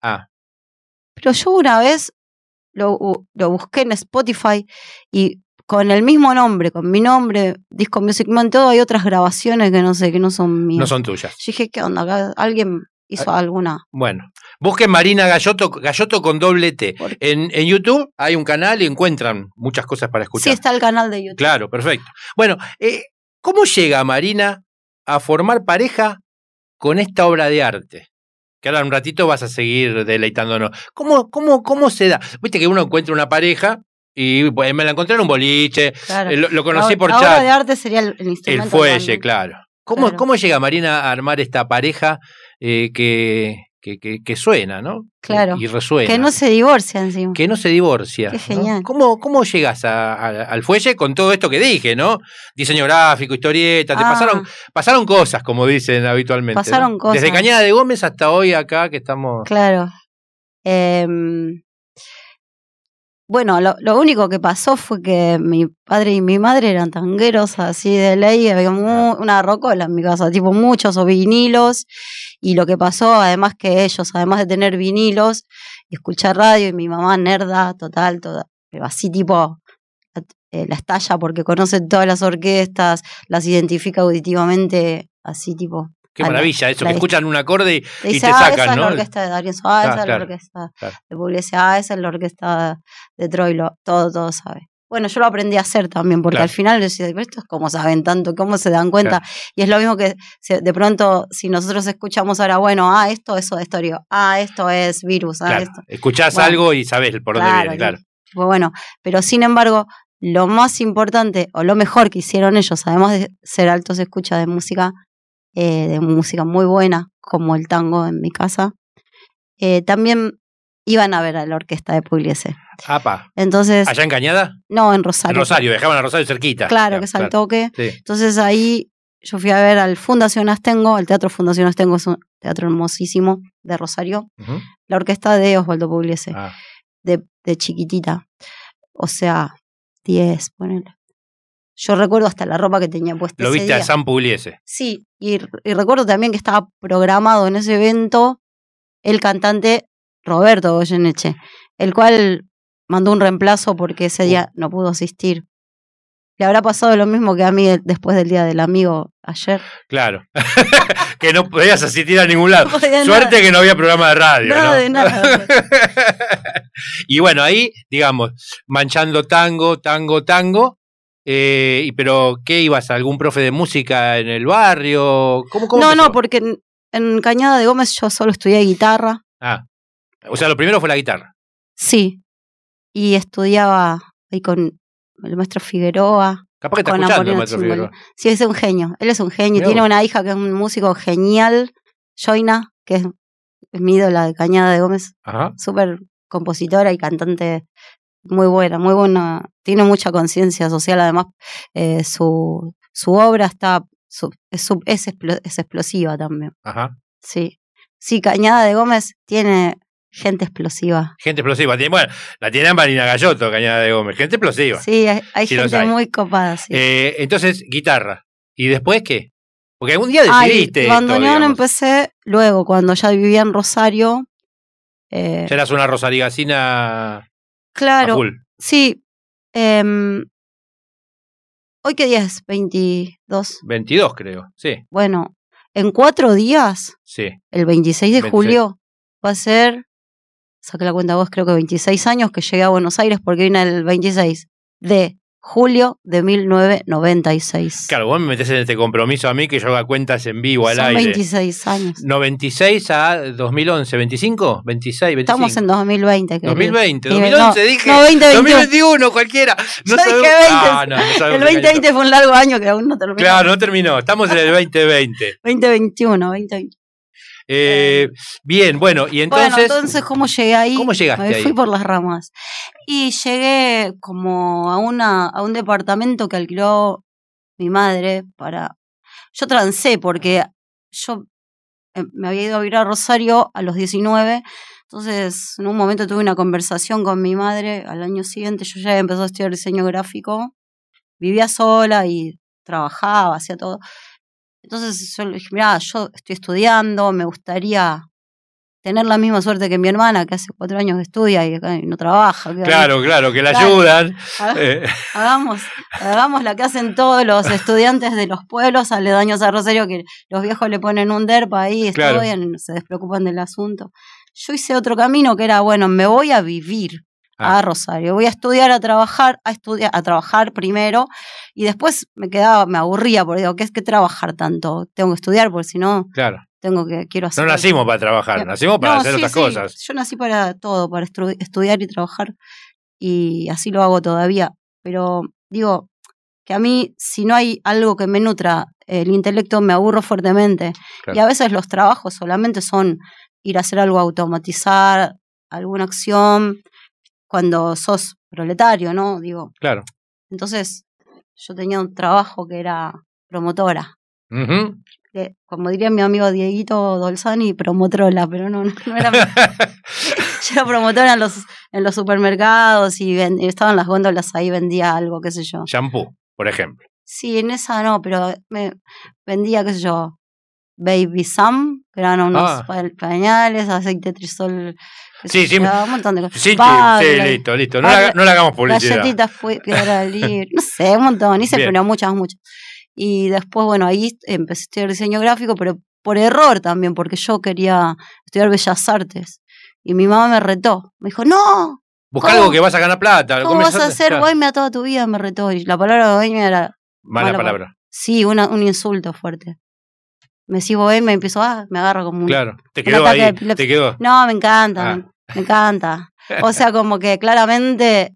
[SPEAKER 13] Pero yo una vez lo busqué en Spotify y con el mismo nombre, con mi nombre, disco Music Man, todo, hay otras grabaciones que no sé, que no son mías.
[SPEAKER 1] No son tuyas.
[SPEAKER 13] Yo dije, ¿qué onda? ¿Alguien hizo alguna?
[SPEAKER 1] Bueno, busquen Marina Gallotto con doble T. En YouTube hay un canal y encuentran muchas cosas para escuchar.
[SPEAKER 13] Sí, está el canal de YouTube.
[SPEAKER 1] Claro, perfecto. Bueno, ¿cómo llega Marina a formar pareja con esta obra de arte? Que ahora un ratito vas a seguir deleitándonos. ¿Cómo se da? Viste que uno encuentra una pareja y pues, me la encontré en un boliche,
[SPEAKER 13] claro.
[SPEAKER 1] Lo conocí por
[SPEAKER 13] chat. La
[SPEAKER 1] chat.
[SPEAKER 13] obra de arte sería el instrumento.
[SPEAKER 1] El fuelle, claro. ¿Cómo llega Marina a armar esta pareja que suena, ¿no?
[SPEAKER 13] Claro.
[SPEAKER 1] Y resuena.
[SPEAKER 13] Que no se divorcia encima.
[SPEAKER 1] Que no se divorcia.
[SPEAKER 13] Qué genial.
[SPEAKER 1] ¿No? ¿Cómo llegas al fuelle con todo esto que dije, ¿no? Diseño gráfico, historieta, te pasaron cosas, como dicen habitualmente.
[SPEAKER 13] Pasaron cosas.
[SPEAKER 1] Desde Cañada de Gómez hasta hoy acá que estamos...
[SPEAKER 13] Claro. Bueno, lo único que pasó fue que mi padre y mi madre eran tangueros así de ley, había una rocola en mi casa, tipo muchos o vinilos, y lo que pasó además que ellos, además de tener vinilos y escuchar radio, y mi mamá nerda total, toda, pero así tipo la estalla porque conoce todas las orquestas, las identifica auditivamente, así tipo...
[SPEAKER 1] Qué maravilla eso, que escuchan un acorde y
[SPEAKER 13] dice,
[SPEAKER 1] te sacan,
[SPEAKER 13] esa
[SPEAKER 1] ¿no?
[SPEAKER 13] Es la orquesta de Darío, esa es la orquesta de Pugliese, esa es la orquesta de Troilo, todo sabe. Bueno, yo lo aprendí a hacer también, porque al final decía, esto es como saben tanto, cómo se dan cuenta. Y es lo mismo que de pronto, si nosotros escuchamos ahora, bueno, esto es Soda Stereo, esto es Virus, esto.
[SPEAKER 1] Escuchás algo y sabés por dónde viene, claro.
[SPEAKER 13] Pues bueno, pero sin embargo, lo más importante, o lo mejor que hicieron ellos, además de ser altos escuchas de música muy buena, como el tango en mi casa, también iban a ver a la orquesta de Pugliese. Entonces,
[SPEAKER 1] ¿allá en Cañada?
[SPEAKER 13] No, en Rosario.
[SPEAKER 1] En Rosario, dejaban a Rosario cerquita.
[SPEAKER 13] Claro, que es al toque.
[SPEAKER 1] Sí.
[SPEAKER 13] Entonces ahí yo fui a ver al Fundación Astengo, el Teatro Fundación Astengo es un teatro hermosísimo de Rosario, la orquesta de Osvaldo Pugliese, de chiquitita, o sea, 10, ponele. Yo recuerdo hasta la ropa que tenía puesta.
[SPEAKER 1] Lo viste a San Pugliese.
[SPEAKER 13] Sí, y recuerdo también que estaba programado en ese evento el cantante Roberto Goyeneche, el cual mandó un reemplazo porque ese día no pudo asistir. Le habrá pasado lo mismo que a mí después del Día del Amigo ayer.
[SPEAKER 1] Claro, que no podías asistir a ningún lado.
[SPEAKER 13] No podía
[SPEAKER 1] Suerte
[SPEAKER 13] nada.
[SPEAKER 1] Que no había programa de radio.
[SPEAKER 13] Nada
[SPEAKER 1] ¿no?
[SPEAKER 13] de nada.
[SPEAKER 1] Y bueno, ahí, digamos, manchando tango. Pero ¿qué ibas? ¿Algún profe de música en el barrio? ¿Cómo
[SPEAKER 13] No, porque en Cañada de Gómez yo solo estudié guitarra.
[SPEAKER 1] O sea, lo primero fue la guitarra.
[SPEAKER 13] Sí, y estudiaba ahí con el maestro Figueroa.
[SPEAKER 1] Capaz que está escuchando el maestro Figueroa.
[SPEAKER 13] Sí, es un genio, él es un genio. Tiene una hija que es un músico genial, Joina, que es mi ídola de Cañada de Gómez. Súper compositora y cantante. Muy buena, tiene mucha conciencia social, además su obra es explosiva también. Sí, Cañada de Gómez tiene gente explosiva.
[SPEAKER 1] Bueno, la tiene Marina Gallotto, Cañada de Gómez, gente explosiva.
[SPEAKER 13] Sí, hay gente muy copada. Sí.
[SPEAKER 1] Entonces, guitarra. ¿Y después qué? Porque algún día decidiste esto,
[SPEAKER 13] bandoneón
[SPEAKER 1] digamos.
[SPEAKER 13] empecé luego, cuando ya vivía en Rosario.
[SPEAKER 1] Ya eras una rosarigacina a
[SPEAKER 13] Claro,
[SPEAKER 1] full.
[SPEAKER 13] sí. ¿Hoy qué día es? 22.
[SPEAKER 1] 22, creo. Sí,
[SPEAKER 13] Bueno, en 4 días,
[SPEAKER 1] sí.
[SPEAKER 13] el 26 de
[SPEAKER 1] 26.
[SPEAKER 13] julio, va a ser, saqué la cuenta vos, creo que 26 años que llegué a Buenos Aires porque vine el 26 de julio de 1996.
[SPEAKER 1] Claro, vos me metés en este compromiso a mí que yo haga cuentas en vivo al
[SPEAKER 13] Son
[SPEAKER 1] aire.
[SPEAKER 13] 26 años.
[SPEAKER 1] 96 a 2011, ¿25? 26, 25.
[SPEAKER 13] Estamos en 2020. querido.
[SPEAKER 1] 2020,
[SPEAKER 13] Sí,
[SPEAKER 1] 2011
[SPEAKER 13] no,
[SPEAKER 1] dije.
[SPEAKER 13] No, 2021.
[SPEAKER 1] 2021, cualquiera. No
[SPEAKER 13] Yo dije
[SPEAKER 1] sabemos-
[SPEAKER 13] 20.
[SPEAKER 1] Ah, no sabemos
[SPEAKER 13] El
[SPEAKER 1] el año.
[SPEAKER 13] 2020 fue un largo año que aún no terminó.
[SPEAKER 1] Claro, no terminó. Estamos en el 2020.
[SPEAKER 13] 2021, 2020.
[SPEAKER 1] Bien, bueno, y
[SPEAKER 13] Bueno,
[SPEAKER 1] entonces.
[SPEAKER 13] entonces, ¿cómo llegué ahí?
[SPEAKER 1] ¿Cómo llegaste
[SPEAKER 13] Me
[SPEAKER 1] ahí?
[SPEAKER 13] fui por las ramas. Y llegué como a un departamento que alquiló mi madre para... Yo trancé porque yo me había ido a vivir a Rosario a los 19, entonces en un momento tuve una conversación con mi madre, al año siguiente yo ya empecé a estudiar diseño gráfico, vivía sola y trabajaba, hacía todo. Entonces yo le dije, mirá, yo estoy estudiando, me gustaría tener la misma suerte que mi hermana, que hace 4 años que estudia y no trabaja.
[SPEAKER 1] Claro, que la
[SPEAKER 13] Claro.
[SPEAKER 1] ayudan.
[SPEAKER 13] Hagamos la que hacen todos los estudiantes de los pueblos aledaños a Rosario, que los viejos le ponen un DERPA ahí,
[SPEAKER 1] Claro.
[SPEAKER 13] estudian, se despreocupan del asunto. Yo hice otro camino que era, bueno, me voy a vivir a Rosario, voy a estudiar, a trabajar primero, y después me aburría, porque digo, ¿qué es que trabajar tanto? Tengo que estudiar, porque si no,
[SPEAKER 1] Claro.
[SPEAKER 13] quiero hacer.
[SPEAKER 1] No nacimos para trabajar, nacimos para
[SPEAKER 13] No,
[SPEAKER 1] hacer
[SPEAKER 13] sí,
[SPEAKER 1] otras
[SPEAKER 13] sí,
[SPEAKER 1] cosas.
[SPEAKER 13] yo nací para todo, para estudiar y trabajar, y así lo hago todavía. Pero digo que a mí, si no hay algo que me nutra el intelecto, me aburro fuertemente.
[SPEAKER 1] Claro.
[SPEAKER 13] Y a veces los trabajos solamente son ir a hacer algo, automatizar alguna acción, cuando sos proletario, ¿no? Digo,
[SPEAKER 1] Claro.
[SPEAKER 13] entonces yo tenía un trabajo que era promotora.
[SPEAKER 1] Ujú.
[SPEAKER 13] Que, como diría mi amigo Dieguito Dolzani, promotrola, pero no era. Yo era promotora en los supermercados y estaban las góndolas ahí, vendía algo, qué sé yo.
[SPEAKER 1] Shampoo, por ejemplo.
[SPEAKER 13] Sí, en esa no, pero me vendía, qué sé yo, Baby Sam, que eran unos pañales, aceite Trisol,
[SPEAKER 1] Sí, sí.
[SPEAKER 13] un montón de cosas.
[SPEAKER 1] Sí, listo. No le hagamos publicidad.
[SPEAKER 13] Galletitas Piedra Libre, no sé, un montón, hice,
[SPEAKER 1] Bien.
[SPEAKER 13] pero muchas. Y después, bueno, ahí empecé a estudiar diseño gráfico, pero por error también, porque yo quería estudiar Bellas Artes. Y mi mamá me retó. Me dijo, no.
[SPEAKER 1] Busca algo que vas a ganar plata.
[SPEAKER 13] ¿Cómo vas a hacer
[SPEAKER 1] Claro.
[SPEAKER 13] bohemia toda tu vida? Me retó. Y la palabra bohemia era...
[SPEAKER 1] Mala palabra.
[SPEAKER 13] Sí, un insulto fuerte. Me decís bohemia y empiezo, me agarro como un...
[SPEAKER 1] Claro, te
[SPEAKER 13] un
[SPEAKER 1] quedó
[SPEAKER 13] ataque de
[SPEAKER 1] ahí,
[SPEAKER 13] epilepsia.
[SPEAKER 1] te quedó.
[SPEAKER 13] No, me encanta,
[SPEAKER 1] Ah.
[SPEAKER 13] me encanta. O sea, como que claramente...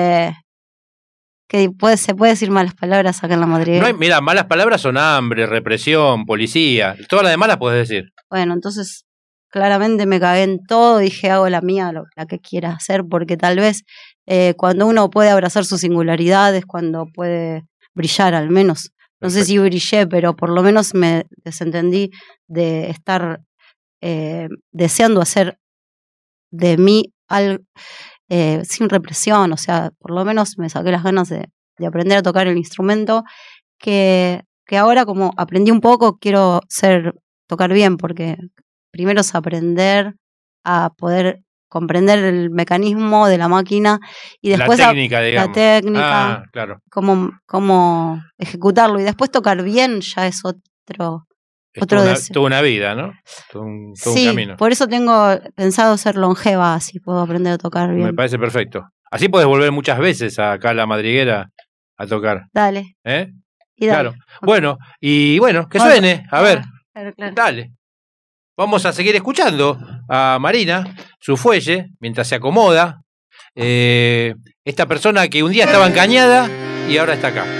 [SPEAKER 13] que se puede decir malas palabras acá en la madriguera.
[SPEAKER 1] Mira, malas palabras son hambre, represión, policía. Todas las demás las puedes decir.
[SPEAKER 13] Bueno, entonces claramente me cagué en todo, dije hago la mía, la que quiera hacer, porque tal vez cuando uno puede abrazar sus singularidades, cuando puede brillar al menos, no sé si brillé, pero por lo menos me desentendí de estar deseando hacer de mí algo sin represión, o sea, por lo menos me saqué las ganas de aprender a tocar el instrumento, que ahora como aprendí un poco, quiero tocar bien, porque primero es aprender a poder comprender el mecanismo de la máquina y después
[SPEAKER 1] la técnica, digamos.
[SPEAKER 13] la técnica,
[SPEAKER 1] claro.
[SPEAKER 13] cómo ejecutarlo, y después tocar bien ya es otro deseo.
[SPEAKER 1] Toda una vida, ¿no? Todo un camino.
[SPEAKER 13] Por eso tengo pensado ser longeva, así puedo aprender a tocar bien.
[SPEAKER 1] Me parece perfecto. Así puedes volver muchas veces acá a la madriguera a tocar.
[SPEAKER 13] Dale. Y dale.
[SPEAKER 1] Claro. Bueno, que suene. A ver.
[SPEAKER 13] Claro.
[SPEAKER 1] Dale. Vamos a seguir escuchando a Marina, su fuelle, mientras se acomoda. Esta persona que un día estaba encañada y ahora está acá.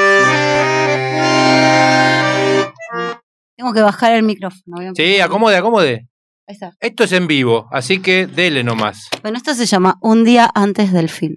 [SPEAKER 13] Tengo que bajar el micrófono.
[SPEAKER 1] Sí, acomode.
[SPEAKER 13] Ahí está.
[SPEAKER 1] Esto es en vivo, así que dele nomás.
[SPEAKER 13] Bueno, esto se llama Un día antes del fin.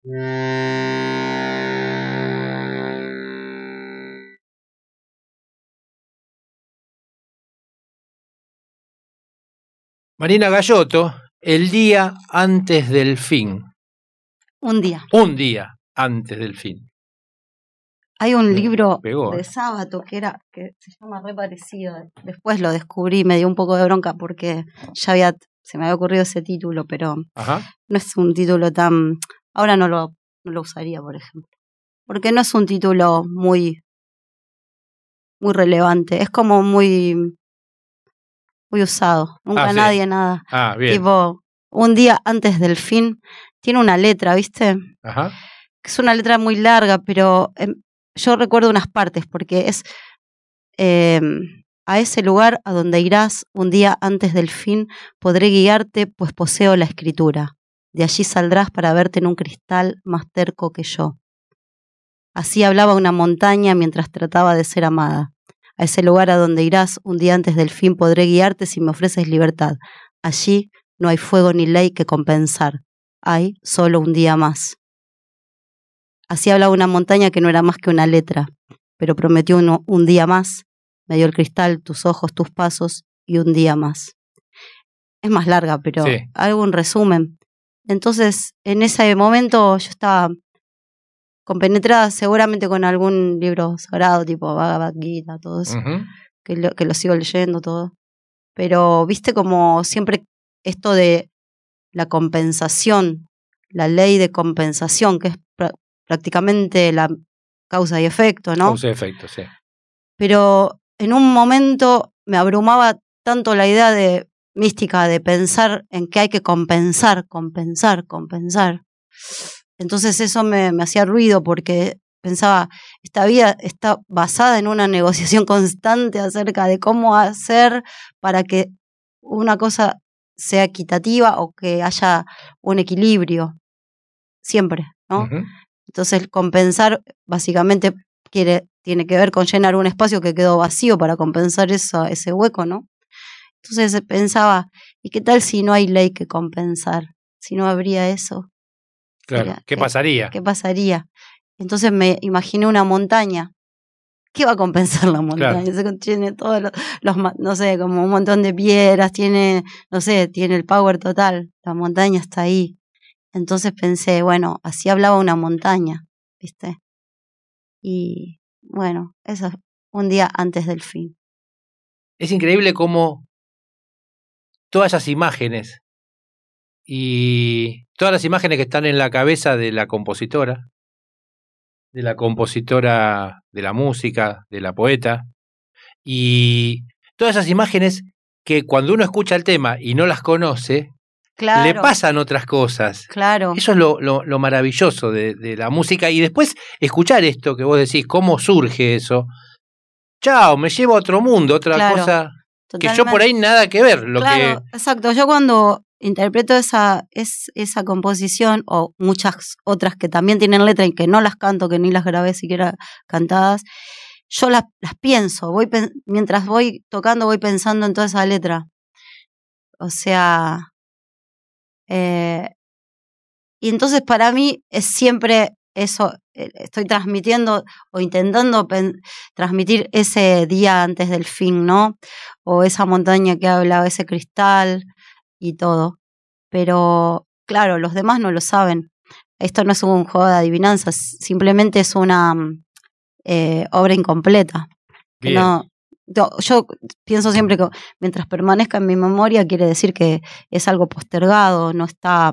[SPEAKER 1] Marina Gallotto, el día antes del fin.
[SPEAKER 13] Un día.
[SPEAKER 1] Un día antes del fin.
[SPEAKER 13] Hay un libro
[SPEAKER 1] pegó,
[SPEAKER 13] de Sábato que se llama re parecido. Después lo descubrí, me dio un poco de bronca porque se me había ocurrido ese título, pero no es un título tan... Ahora no lo usaría, por ejemplo. Porque no es un título muy relevante. Es como muy usado. Nunca nadie nada.
[SPEAKER 1] Ah, bien.
[SPEAKER 13] Tipo, un día antes del fin. Tiene una letra, ¿viste?
[SPEAKER 1] Ajá.
[SPEAKER 13] Que es una letra muy larga, pero yo recuerdo unas partes, porque es a ese lugar a donde irás un día antes del fin, podré guiarte, pues poseo la escritura. De allí saldrás para verte en un cristal más terco que yo. Así hablaba una montaña mientras trataba de ser amada. A ese lugar a donde irás un día antes del fin podré guiarte si me ofreces libertad. Allí no hay fuego ni ley que compensar. Hay solo un día más. Así hablaba una montaña que no era más que una letra, pero prometió un día más. Me dio el cristal, tus ojos, tus pasos y un día más. Es más larga, pero hago un resumen. Entonces, en ese momento yo estaba compenetrada seguramente con algún libro sagrado, tipo Bhagavad Gita, todo eso, que lo sigo leyendo todo. Pero viste como siempre esto de la compensación, la ley de compensación, que es prácticamente la causa y efecto, ¿no?
[SPEAKER 1] Causa y efecto, sí.
[SPEAKER 13] Pero en un momento me abrumaba tanto la idea de mística, de pensar en que hay que compensar. Entonces eso me hacía ruido porque pensaba, esta vida está basada en una negociación constante acerca de cómo hacer para que una cosa sea equitativa o que haya un equilibrio, siempre, ¿no? Entonces compensar básicamente tiene que ver con llenar un espacio que quedó vacío para compensar ese hueco, ¿no? Entonces pensaba, ¿y qué tal si no hay ley que compensar? Si no habría eso.
[SPEAKER 1] Claro, ¿qué pasaría?
[SPEAKER 13] ¿Qué pasaría? Entonces me imaginé una montaña. ¿Qué va a compensar la montaña? Claro. Tiene todos los, no sé, como un montón de piedras, tiene el power total. La montaña está ahí. Entonces pensé, bueno, así hablaba una montaña, ¿viste? Y bueno, eso un día antes del fin.
[SPEAKER 1] Es increíble cómo todas esas imágenes y todas las imágenes que están en la cabeza de la compositora de la música, de la poeta, y todas esas imágenes que cuando uno escucha el tema y no las conoce, le pasan otras cosas.
[SPEAKER 13] Claro.
[SPEAKER 1] Eso es lo maravilloso de la música. Y después escuchar esto que vos decís, cómo surge eso. Chao, me lleva a otro mundo, otra cosa totalmente. Que yo por ahí nada que ver.
[SPEAKER 13] Exacto. Yo cuando interpreto esa composición o muchas otras que también tienen letra y que no las canto, que ni las grabé siquiera cantadas, yo las pienso. Mientras voy tocando voy pensando en toda esa letra. O sea... y entonces para mí es siempre eso, estoy transmitiendo o intentando transmitir ese día antes del fin, ¿no? O esa montaña que habla, o ese cristal y todo. Pero claro, los demás no lo saben. Esto no es un juego de adivinanzas, simplemente es una obra incompleta. Yo pienso siempre que mientras permanezca en mi memoria quiere decir que es algo postergado, no está,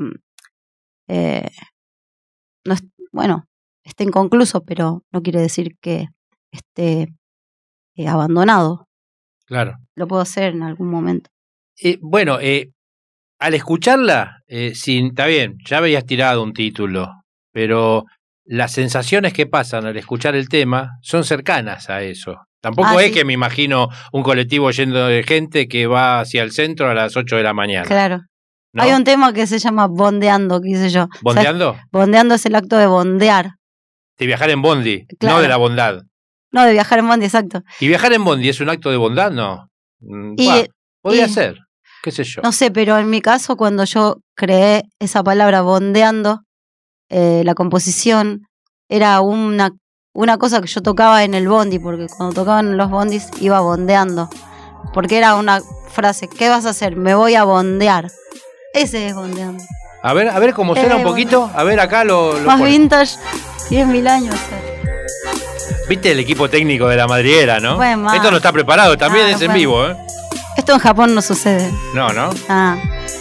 [SPEAKER 13] está inconcluso, pero no quiere decir que esté abandonado.
[SPEAKER 1] Claro.
[SPEAKER 13] Lo puedo hacer en algún momento.
[SPEAKER 1] Bueno, al escucharla, está bien, ya habías tirado un título, pero las sensaciones que pasan al escuchar el tema son cercanas a eso. Tampoco es que me imagino un colectivo lleno de gente que va hacia el centro a las 8 de la mañana.
[SPEAKER 13] Claro.
[SPEAKER 1] ¿No?
[SPEAKER 13] Hay un tema que se llama bondeando, qué sé yo.
[SPEAKER 1] ¿Bondeando?
[SPEAKER 13] O sea, bondeando es el acto de bondear.
[SPEAKER 1] De viajar en bondi,
[SPEAKER 13] claro.
[SPEAKER 1] No de la bondad.
[SPEAKER 13] No, de viajar en bondi, exacto.
[SPEAKER 1] ¿Y viajar en bondi es un acto de bondad? No. Podría ser, qué sé yo.
[SPEAKER 13] No sé, pero en mi caso, cuando yo creé esa palabra bondeando, la composición era una cosa que yo tocaba en el bondi, porque cuando tocaban en los bondis iba bondeando. Porque era una frase, ¿qué vas a hacer? Me voy a bondear. Ese es bondeando.
[SPEAKER 1] A ver cómo suena un poquito. A ver, acá lo
[SPEAKER 13] Más
[SPEAKER 1] pone.
[SPEAKER 13] vintage, 10.000 años.
[SPEAKER 1] Viste el equipo técnico de la madriguera, ¿no?
[SPEAKER 13] Bueno, más.
[SPEAKER 1] Esto no está preparado, también es en
[SPEAKER 13] bueno.
[SPEAKER 1] vivo, ¿eh?
[SPEAKER 13] Esto en Japón no sucede.
[SPEAKER 1] No.
[SPEAKER 13] Ah,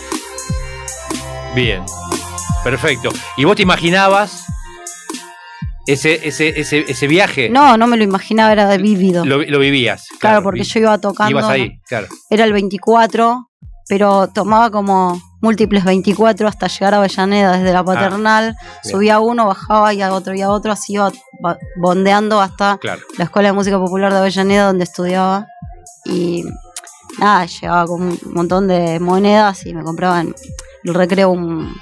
[SPEAKER 1] Bien. Perfecto. ¿Y vos te imaginabas ese viaje?
[SPEAKER 13] no me lo imaginaba, era vívido.
[SPEAKER 1] Lo vivías.
[SPEAKER 13] Claro, porque yo iba tocando.
[SPEAKER 1] Ibas ahí, claro.
[SPEAKER 13] Era el 24, pero tomaba como múltiples 24 hasta llegar a Avellaneda desde la Paternal.
[SPEAKER 1] bien.
[SPEAKER 13] Subía uno, bajaba y a otro, así iba bondeando hasta
[SPEAKER 1] Claro.
[SPEAKER 13] la Escuela de Música Popular de Avellaneda, donde estudiaba. Y nada, llevaba con un montón de monedas y me compraba en el recreo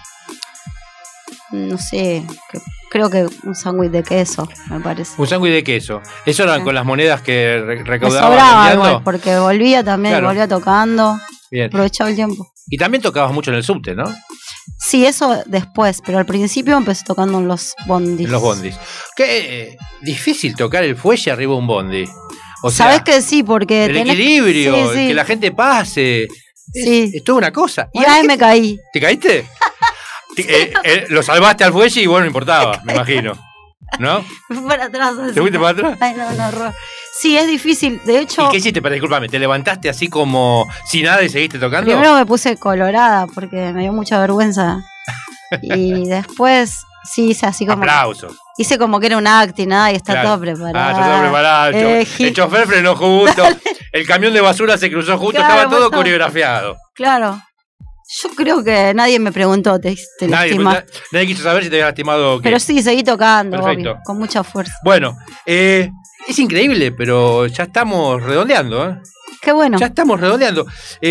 [SPEAKER 13] no sé, creo que un sándwich de queso, me parece.
[SPEAKER 1] Un sándwich de queso. Eso eran con las monedas que
[SPEAKER 13] Me
[SPEAKER 1] recaudabas
[SPEAKER 13] sobraba
[SPEAKER 1] vendiendo.
[SPEAKER 13] igual, porque volvía también,
[SPEAKER 1] Claro.
[SPEAKER 13] volvía tocando,
[SPEAKER 1] Bien.
[SPEAKER 13] aprovechaba el tiempo.
[SPEAKER 1] Y también tocabas mucho en el subte, ¿no?
[SPEAKER 13] Sí, eso después, pero al principio empecé tocando en los bondis.
[SPEAKER 1] En los bondis. Qué difícil tocar el fuelle arriba de un bondi. O sea,
[SPEAKER 13] ¿Sabés que sí? Porque
[SPEAKER 1] el
[SPEAKER 13] tenés
[SPEAKER 1] equilibrio,
[SPEAKER 13] sí.
[SPEAKER 1] que la gente pase.
[SPEAKER 13] Sí.
[SPEAKER 1] Es toda una cosa.
[SPEAKER 13] Una vez me caí.
[SPEAKER 1] ¿Te caíste? Lo salvaste al fuelle y bueno, no importaba, me imagino. ¿No?
[SPEAKER 13] Me fui para atrás. así.
[SPEAKER 1] ¿Te fuiste para atrás?
[SPEAKER 13] Ay, no, horror. Sí, es difícil. De hecho,
[SPEAKER 1] ¿Y qué hiciste? Disculpame, ¿te levantaste así como sin nada y seguiste tocando?
[SPEAKER 13] primero me puse colorada porque me dio mucha vergüenza. Y después, sí, hice así como.
[SPEAKER 1] Aplausos.
[SPEAKER 13] Hice como que era un acting, y está
[SPEAKER 1] Claro.
[SPEAKER 13] todo preparado.
[SPEAKER 1] Ah, está todo preparado. El chofer frenó justo. El camión de basura se cruzó justo.
[SPEAKER 13] Claro,
[SPEAKER 1] estaba todo
[SPEAKER 13] pues,
[SPEAKER 1] coreografiado.
[SPEAKER 13] Claro. Yo creo que nadie me preguntó, te
[SPEAKER 1] Nadie
[SPEAKER 13] lastimaste.
[SPEAKER 1] quiso saber si te había lastimado o qué.
[SPEAKER 13] Pero sí, seguí tocando,
[SPEAKER 1] Perfecto.
[SPEAKER 13] obvio, con mucha fuerza.
[SPEAKER 1] Bueno, es increíble, pero ya estamos redondeando, ¿eh?
[SPEAKER 13] Qué bueno.
[SPEAKER 1] Ya estamos redondeando.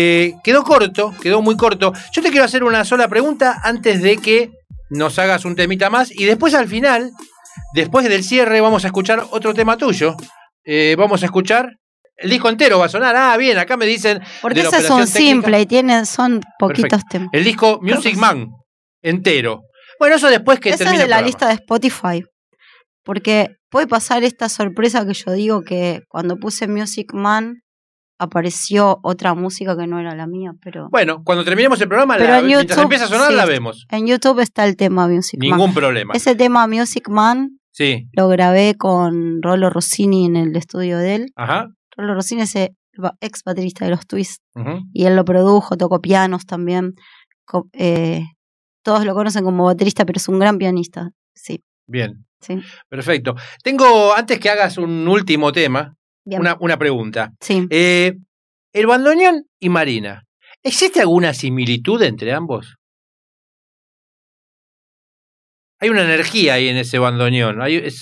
[SPEAKER 1] Quedó muy corto. Yo te quiero hacer una sola pregunta antes de que nos hagas un temita más. Y después al final, después del cierre, vamos a escuchar otro tema tuyo. Vamos a escuchar. El disco entero va a sonar. Ah, bien, acá me dicen.
[SPEAKER 13] Porque
[SPEAKER 1] de la
[SPEAKER 13] ese es un
[SPEAKER 1] operación técnica.
[SPEAKER 13] simple y son poquitos
[SPEAKER 1] Perfecto.
[SPEAKER 13] temas.
[SPEAKER 1] El disco Music Man entero. Bueno, eso después que
[SPEAKER 13] Esa es
[SPEAKER 1] termine
[SPEAKER 13] de
[SPEAKER 1] el
[SPEAKER 13] la
[SPEAKER 1] programa.
[SPEAKER 13] lista de Spotify. Porque puede pasar esta sorpresa que yo digo que cuando puse Music Man apareció otra música que no era la mía, pero
[SPEAKER 1] Bueno, cuando terminemos el programa,
[SPEAKER 13] Pero en
[SPEAKER 1] mientras
[SPEAKER 13] YouTube,
[SPEAKER 1] empieza a sonar,
[SPEAKER 13] sí.
[SPEAKER 1] la vemos.
[SPEAKER 13] en YouTube está el tema Music Man.
[SPEAKER 1] Ningún problema.
[SPEAKER 13] Ese tema Music Man
[SPEAKER 1] Sí.
[SPEAKER 13] lo grabé con Rolo Rossini en el estudio de él.
[SPEAKER 1] Ajá.
[SPEAKER 13] Rolo Rossini es el ex baterista de los Twists
[SPEAKER 1] Ujú.
[SPEAKER 13] y él lo produjo, tocó pianos también. Todos lo conocen como baterista, pero es un gran pianista. Sí,
[SPEAKER 1] Bien.
[SPEAKER 13] sí.
[SPEAKER 1] Perfecto. Tengo, antes que hagas un último tema,
[SPEAKER 13] Bien.
[SPEAKER 1] una pregunta.
[SPEAKER 13] Sí.
[SPEAKER 1] El bandoneón y Marina, ¿existe alguna similitud entre ambos? Hay una energía ahí en ese bandoneón.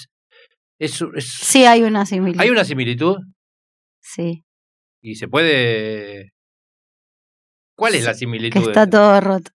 [SPEAKER 13] Sí, hay una similitud.
[SPEAKER 1] ¿Hay una similitud?
[SPEAKER 13] Sí.
[SPEAKER 1] Y se puede... ¿Cuál es la similitud?
[SPEAKER 13] Que está todo roto.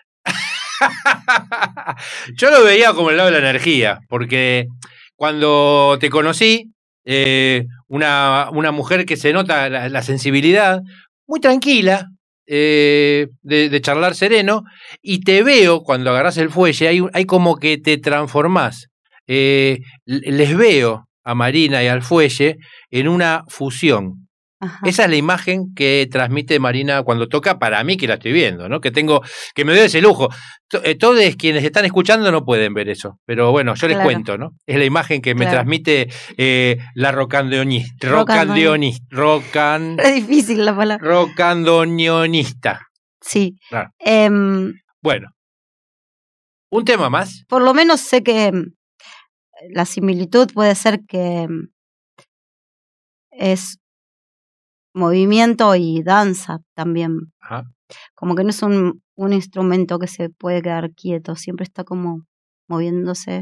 [SPEAKER 1] Yo lo veía como el lado de la energía, porque cuando te conocí, una mujer que se nota la sensibilidad, muy tranquila, de charlar sereno, y te veo cuando agarrás el fuelle, hay como que te transformás. Les veo a Marina y al fuelle en una fusión.
[SPEAKER 13] Ajá.
[SPEAKER 1] Esa es la imagen que transmite Marina cuando toca, para mí que la estoy viendo, ¿no? Que me doy ese lujo. Todos quienes están escuchando no pueden ver eso, pero bueno, yo les
[SPEAKER 13] Claro.
[SPEAKER 1] cuento, ¿no? Es la imagen que me
[SPEAKER 13] Claro.
[SPEAKER 1] transmite la rocandeonista.
[SPEAKER 13] Es difícil la palabra.
[SPEAKER 1] Rocandoneonista.
[SPEAKER 13] Sí.
[SPEAKER 1] Claro.
[SPEAKER 13] Bueno,
[SPEAKER 1] ¿un tema más?
[SPEAKER 13] por lo menos sé que la similitud puede ser que es movimiento y danza también.
[SPEAKER 1] Ajá.
[SPEAKER 13] Como que no es un instrumento que se puede quedar quieto, siempre está como moviéndose.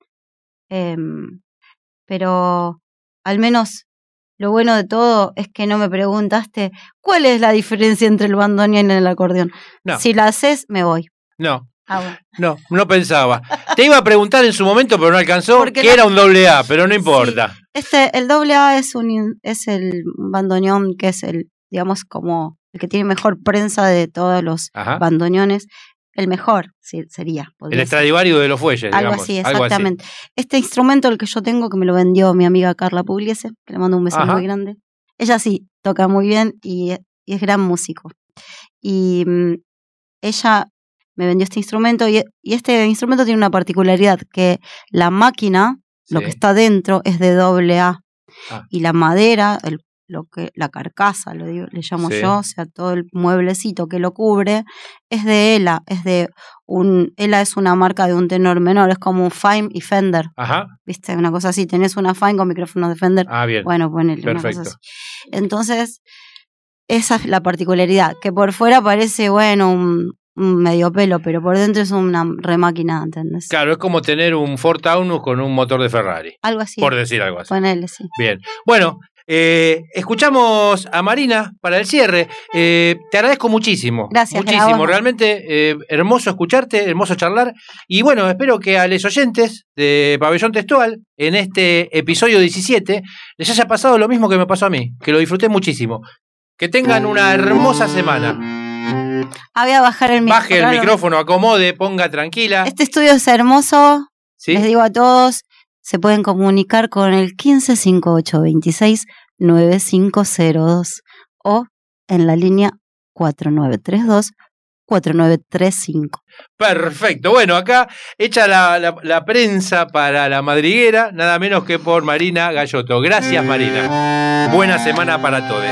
[SPEAKER 13] Pero al menos lo bueno de todo es que no me preguntaste cuál es la diferencia entre el bandoneón y el acordeón.
[SPEAKER 1] No.
[SPEAKER 13] Si la haces, me voy.
[SPEAKER 1] No.
[SPEAKER 13] Bueno.
[SPEAKER 1] No pensaba. Te iba a preguntar en su momento, pero no alcanzó,
[SPEAKER 13] Porque
[SPEAKER 1] que era un AA, pero no importa.
[SPEAKER 13] El AA es el bandoneón que es digamos, como el que tiene mejor prensa de todos los
[SPEAKER 1] Ajá.
[SPEAKER 13] bandoneones. el mejor sería.
[SPEAKER 1] El Stradivarius de los fuelles,
[SPEAKER 13] Algo
[SPEAKER 1] digamos.
[SPEAKER 13] así, exactamente. Este instrumento, el que yo tengo, que me lo vendió mi amiga Carla Pugliese, que le mando un beso muy grande. Ella sí, toca muy bien y es gran músico. Y ella me vendió este instrumento y este instrumento tiene una particularidad, que la máquina, lo que está dentro, es de AA. Y la madera, la carcasa, le llamo yo, o sea, todo el mueblecito que lo cubre, es de ELA, ELA es una marca de un tenor menor, es como un Fine y Fender. ¿Viste? Una cosa así, tenés una Fine con micrófonos de Fender.
[SPEAKER 1] Bien.
[SPEAKER 13] Bueno, ponele
[SPEAKER 1] perfecto.
[SPEAKER 13] una cosa así. Entonces, esa es la particularidad, que por fuera parece, bueno, un medio pelo, pero por dentro es una remáquina, ¿entendés?
[SPEAKER 1] Claro, es como tener un Ford Taunus con un motor de Ferrari.
[SPEAKER 13] Algo así.
[SPEAKER 1] Por decir algo así.
[SPEAKER 13] Ponele, sí.
[SPEAKER 1] Bien. Bueno, escuchamos a Marina para el cierre. Te agradezco muchísimo.
[SPEAKER 13] Gracias.
[SPEAKER 1] Muchísimo. Realmente hermoso escucharte, hermoso charlar. Y bueno, espero que a los oyentes de Pabellón Textual, en este episodio 17, les haya pasado lo mismo que me pasó a mí, que lo disfruté muchísimo. Que tengan una hermosa semana.
[SPEAKER 13] Voy a bajar el micrófono.
[SPEAKER 1] Baje el micrófono, acomode, ponga tranquila.
[SPEAKER 13] Este estudio es hermoso. ¿Sí? Les digo a todos, se pueden comunicar con el 1558269502 o en la línea 4932-4935.
[SPEAKER 1] Perfecto. Bueno, acá hecha la prensa para la madriguera, nada menos que por Marina Gallotto. Gracias, Marina. Buena semana para todos.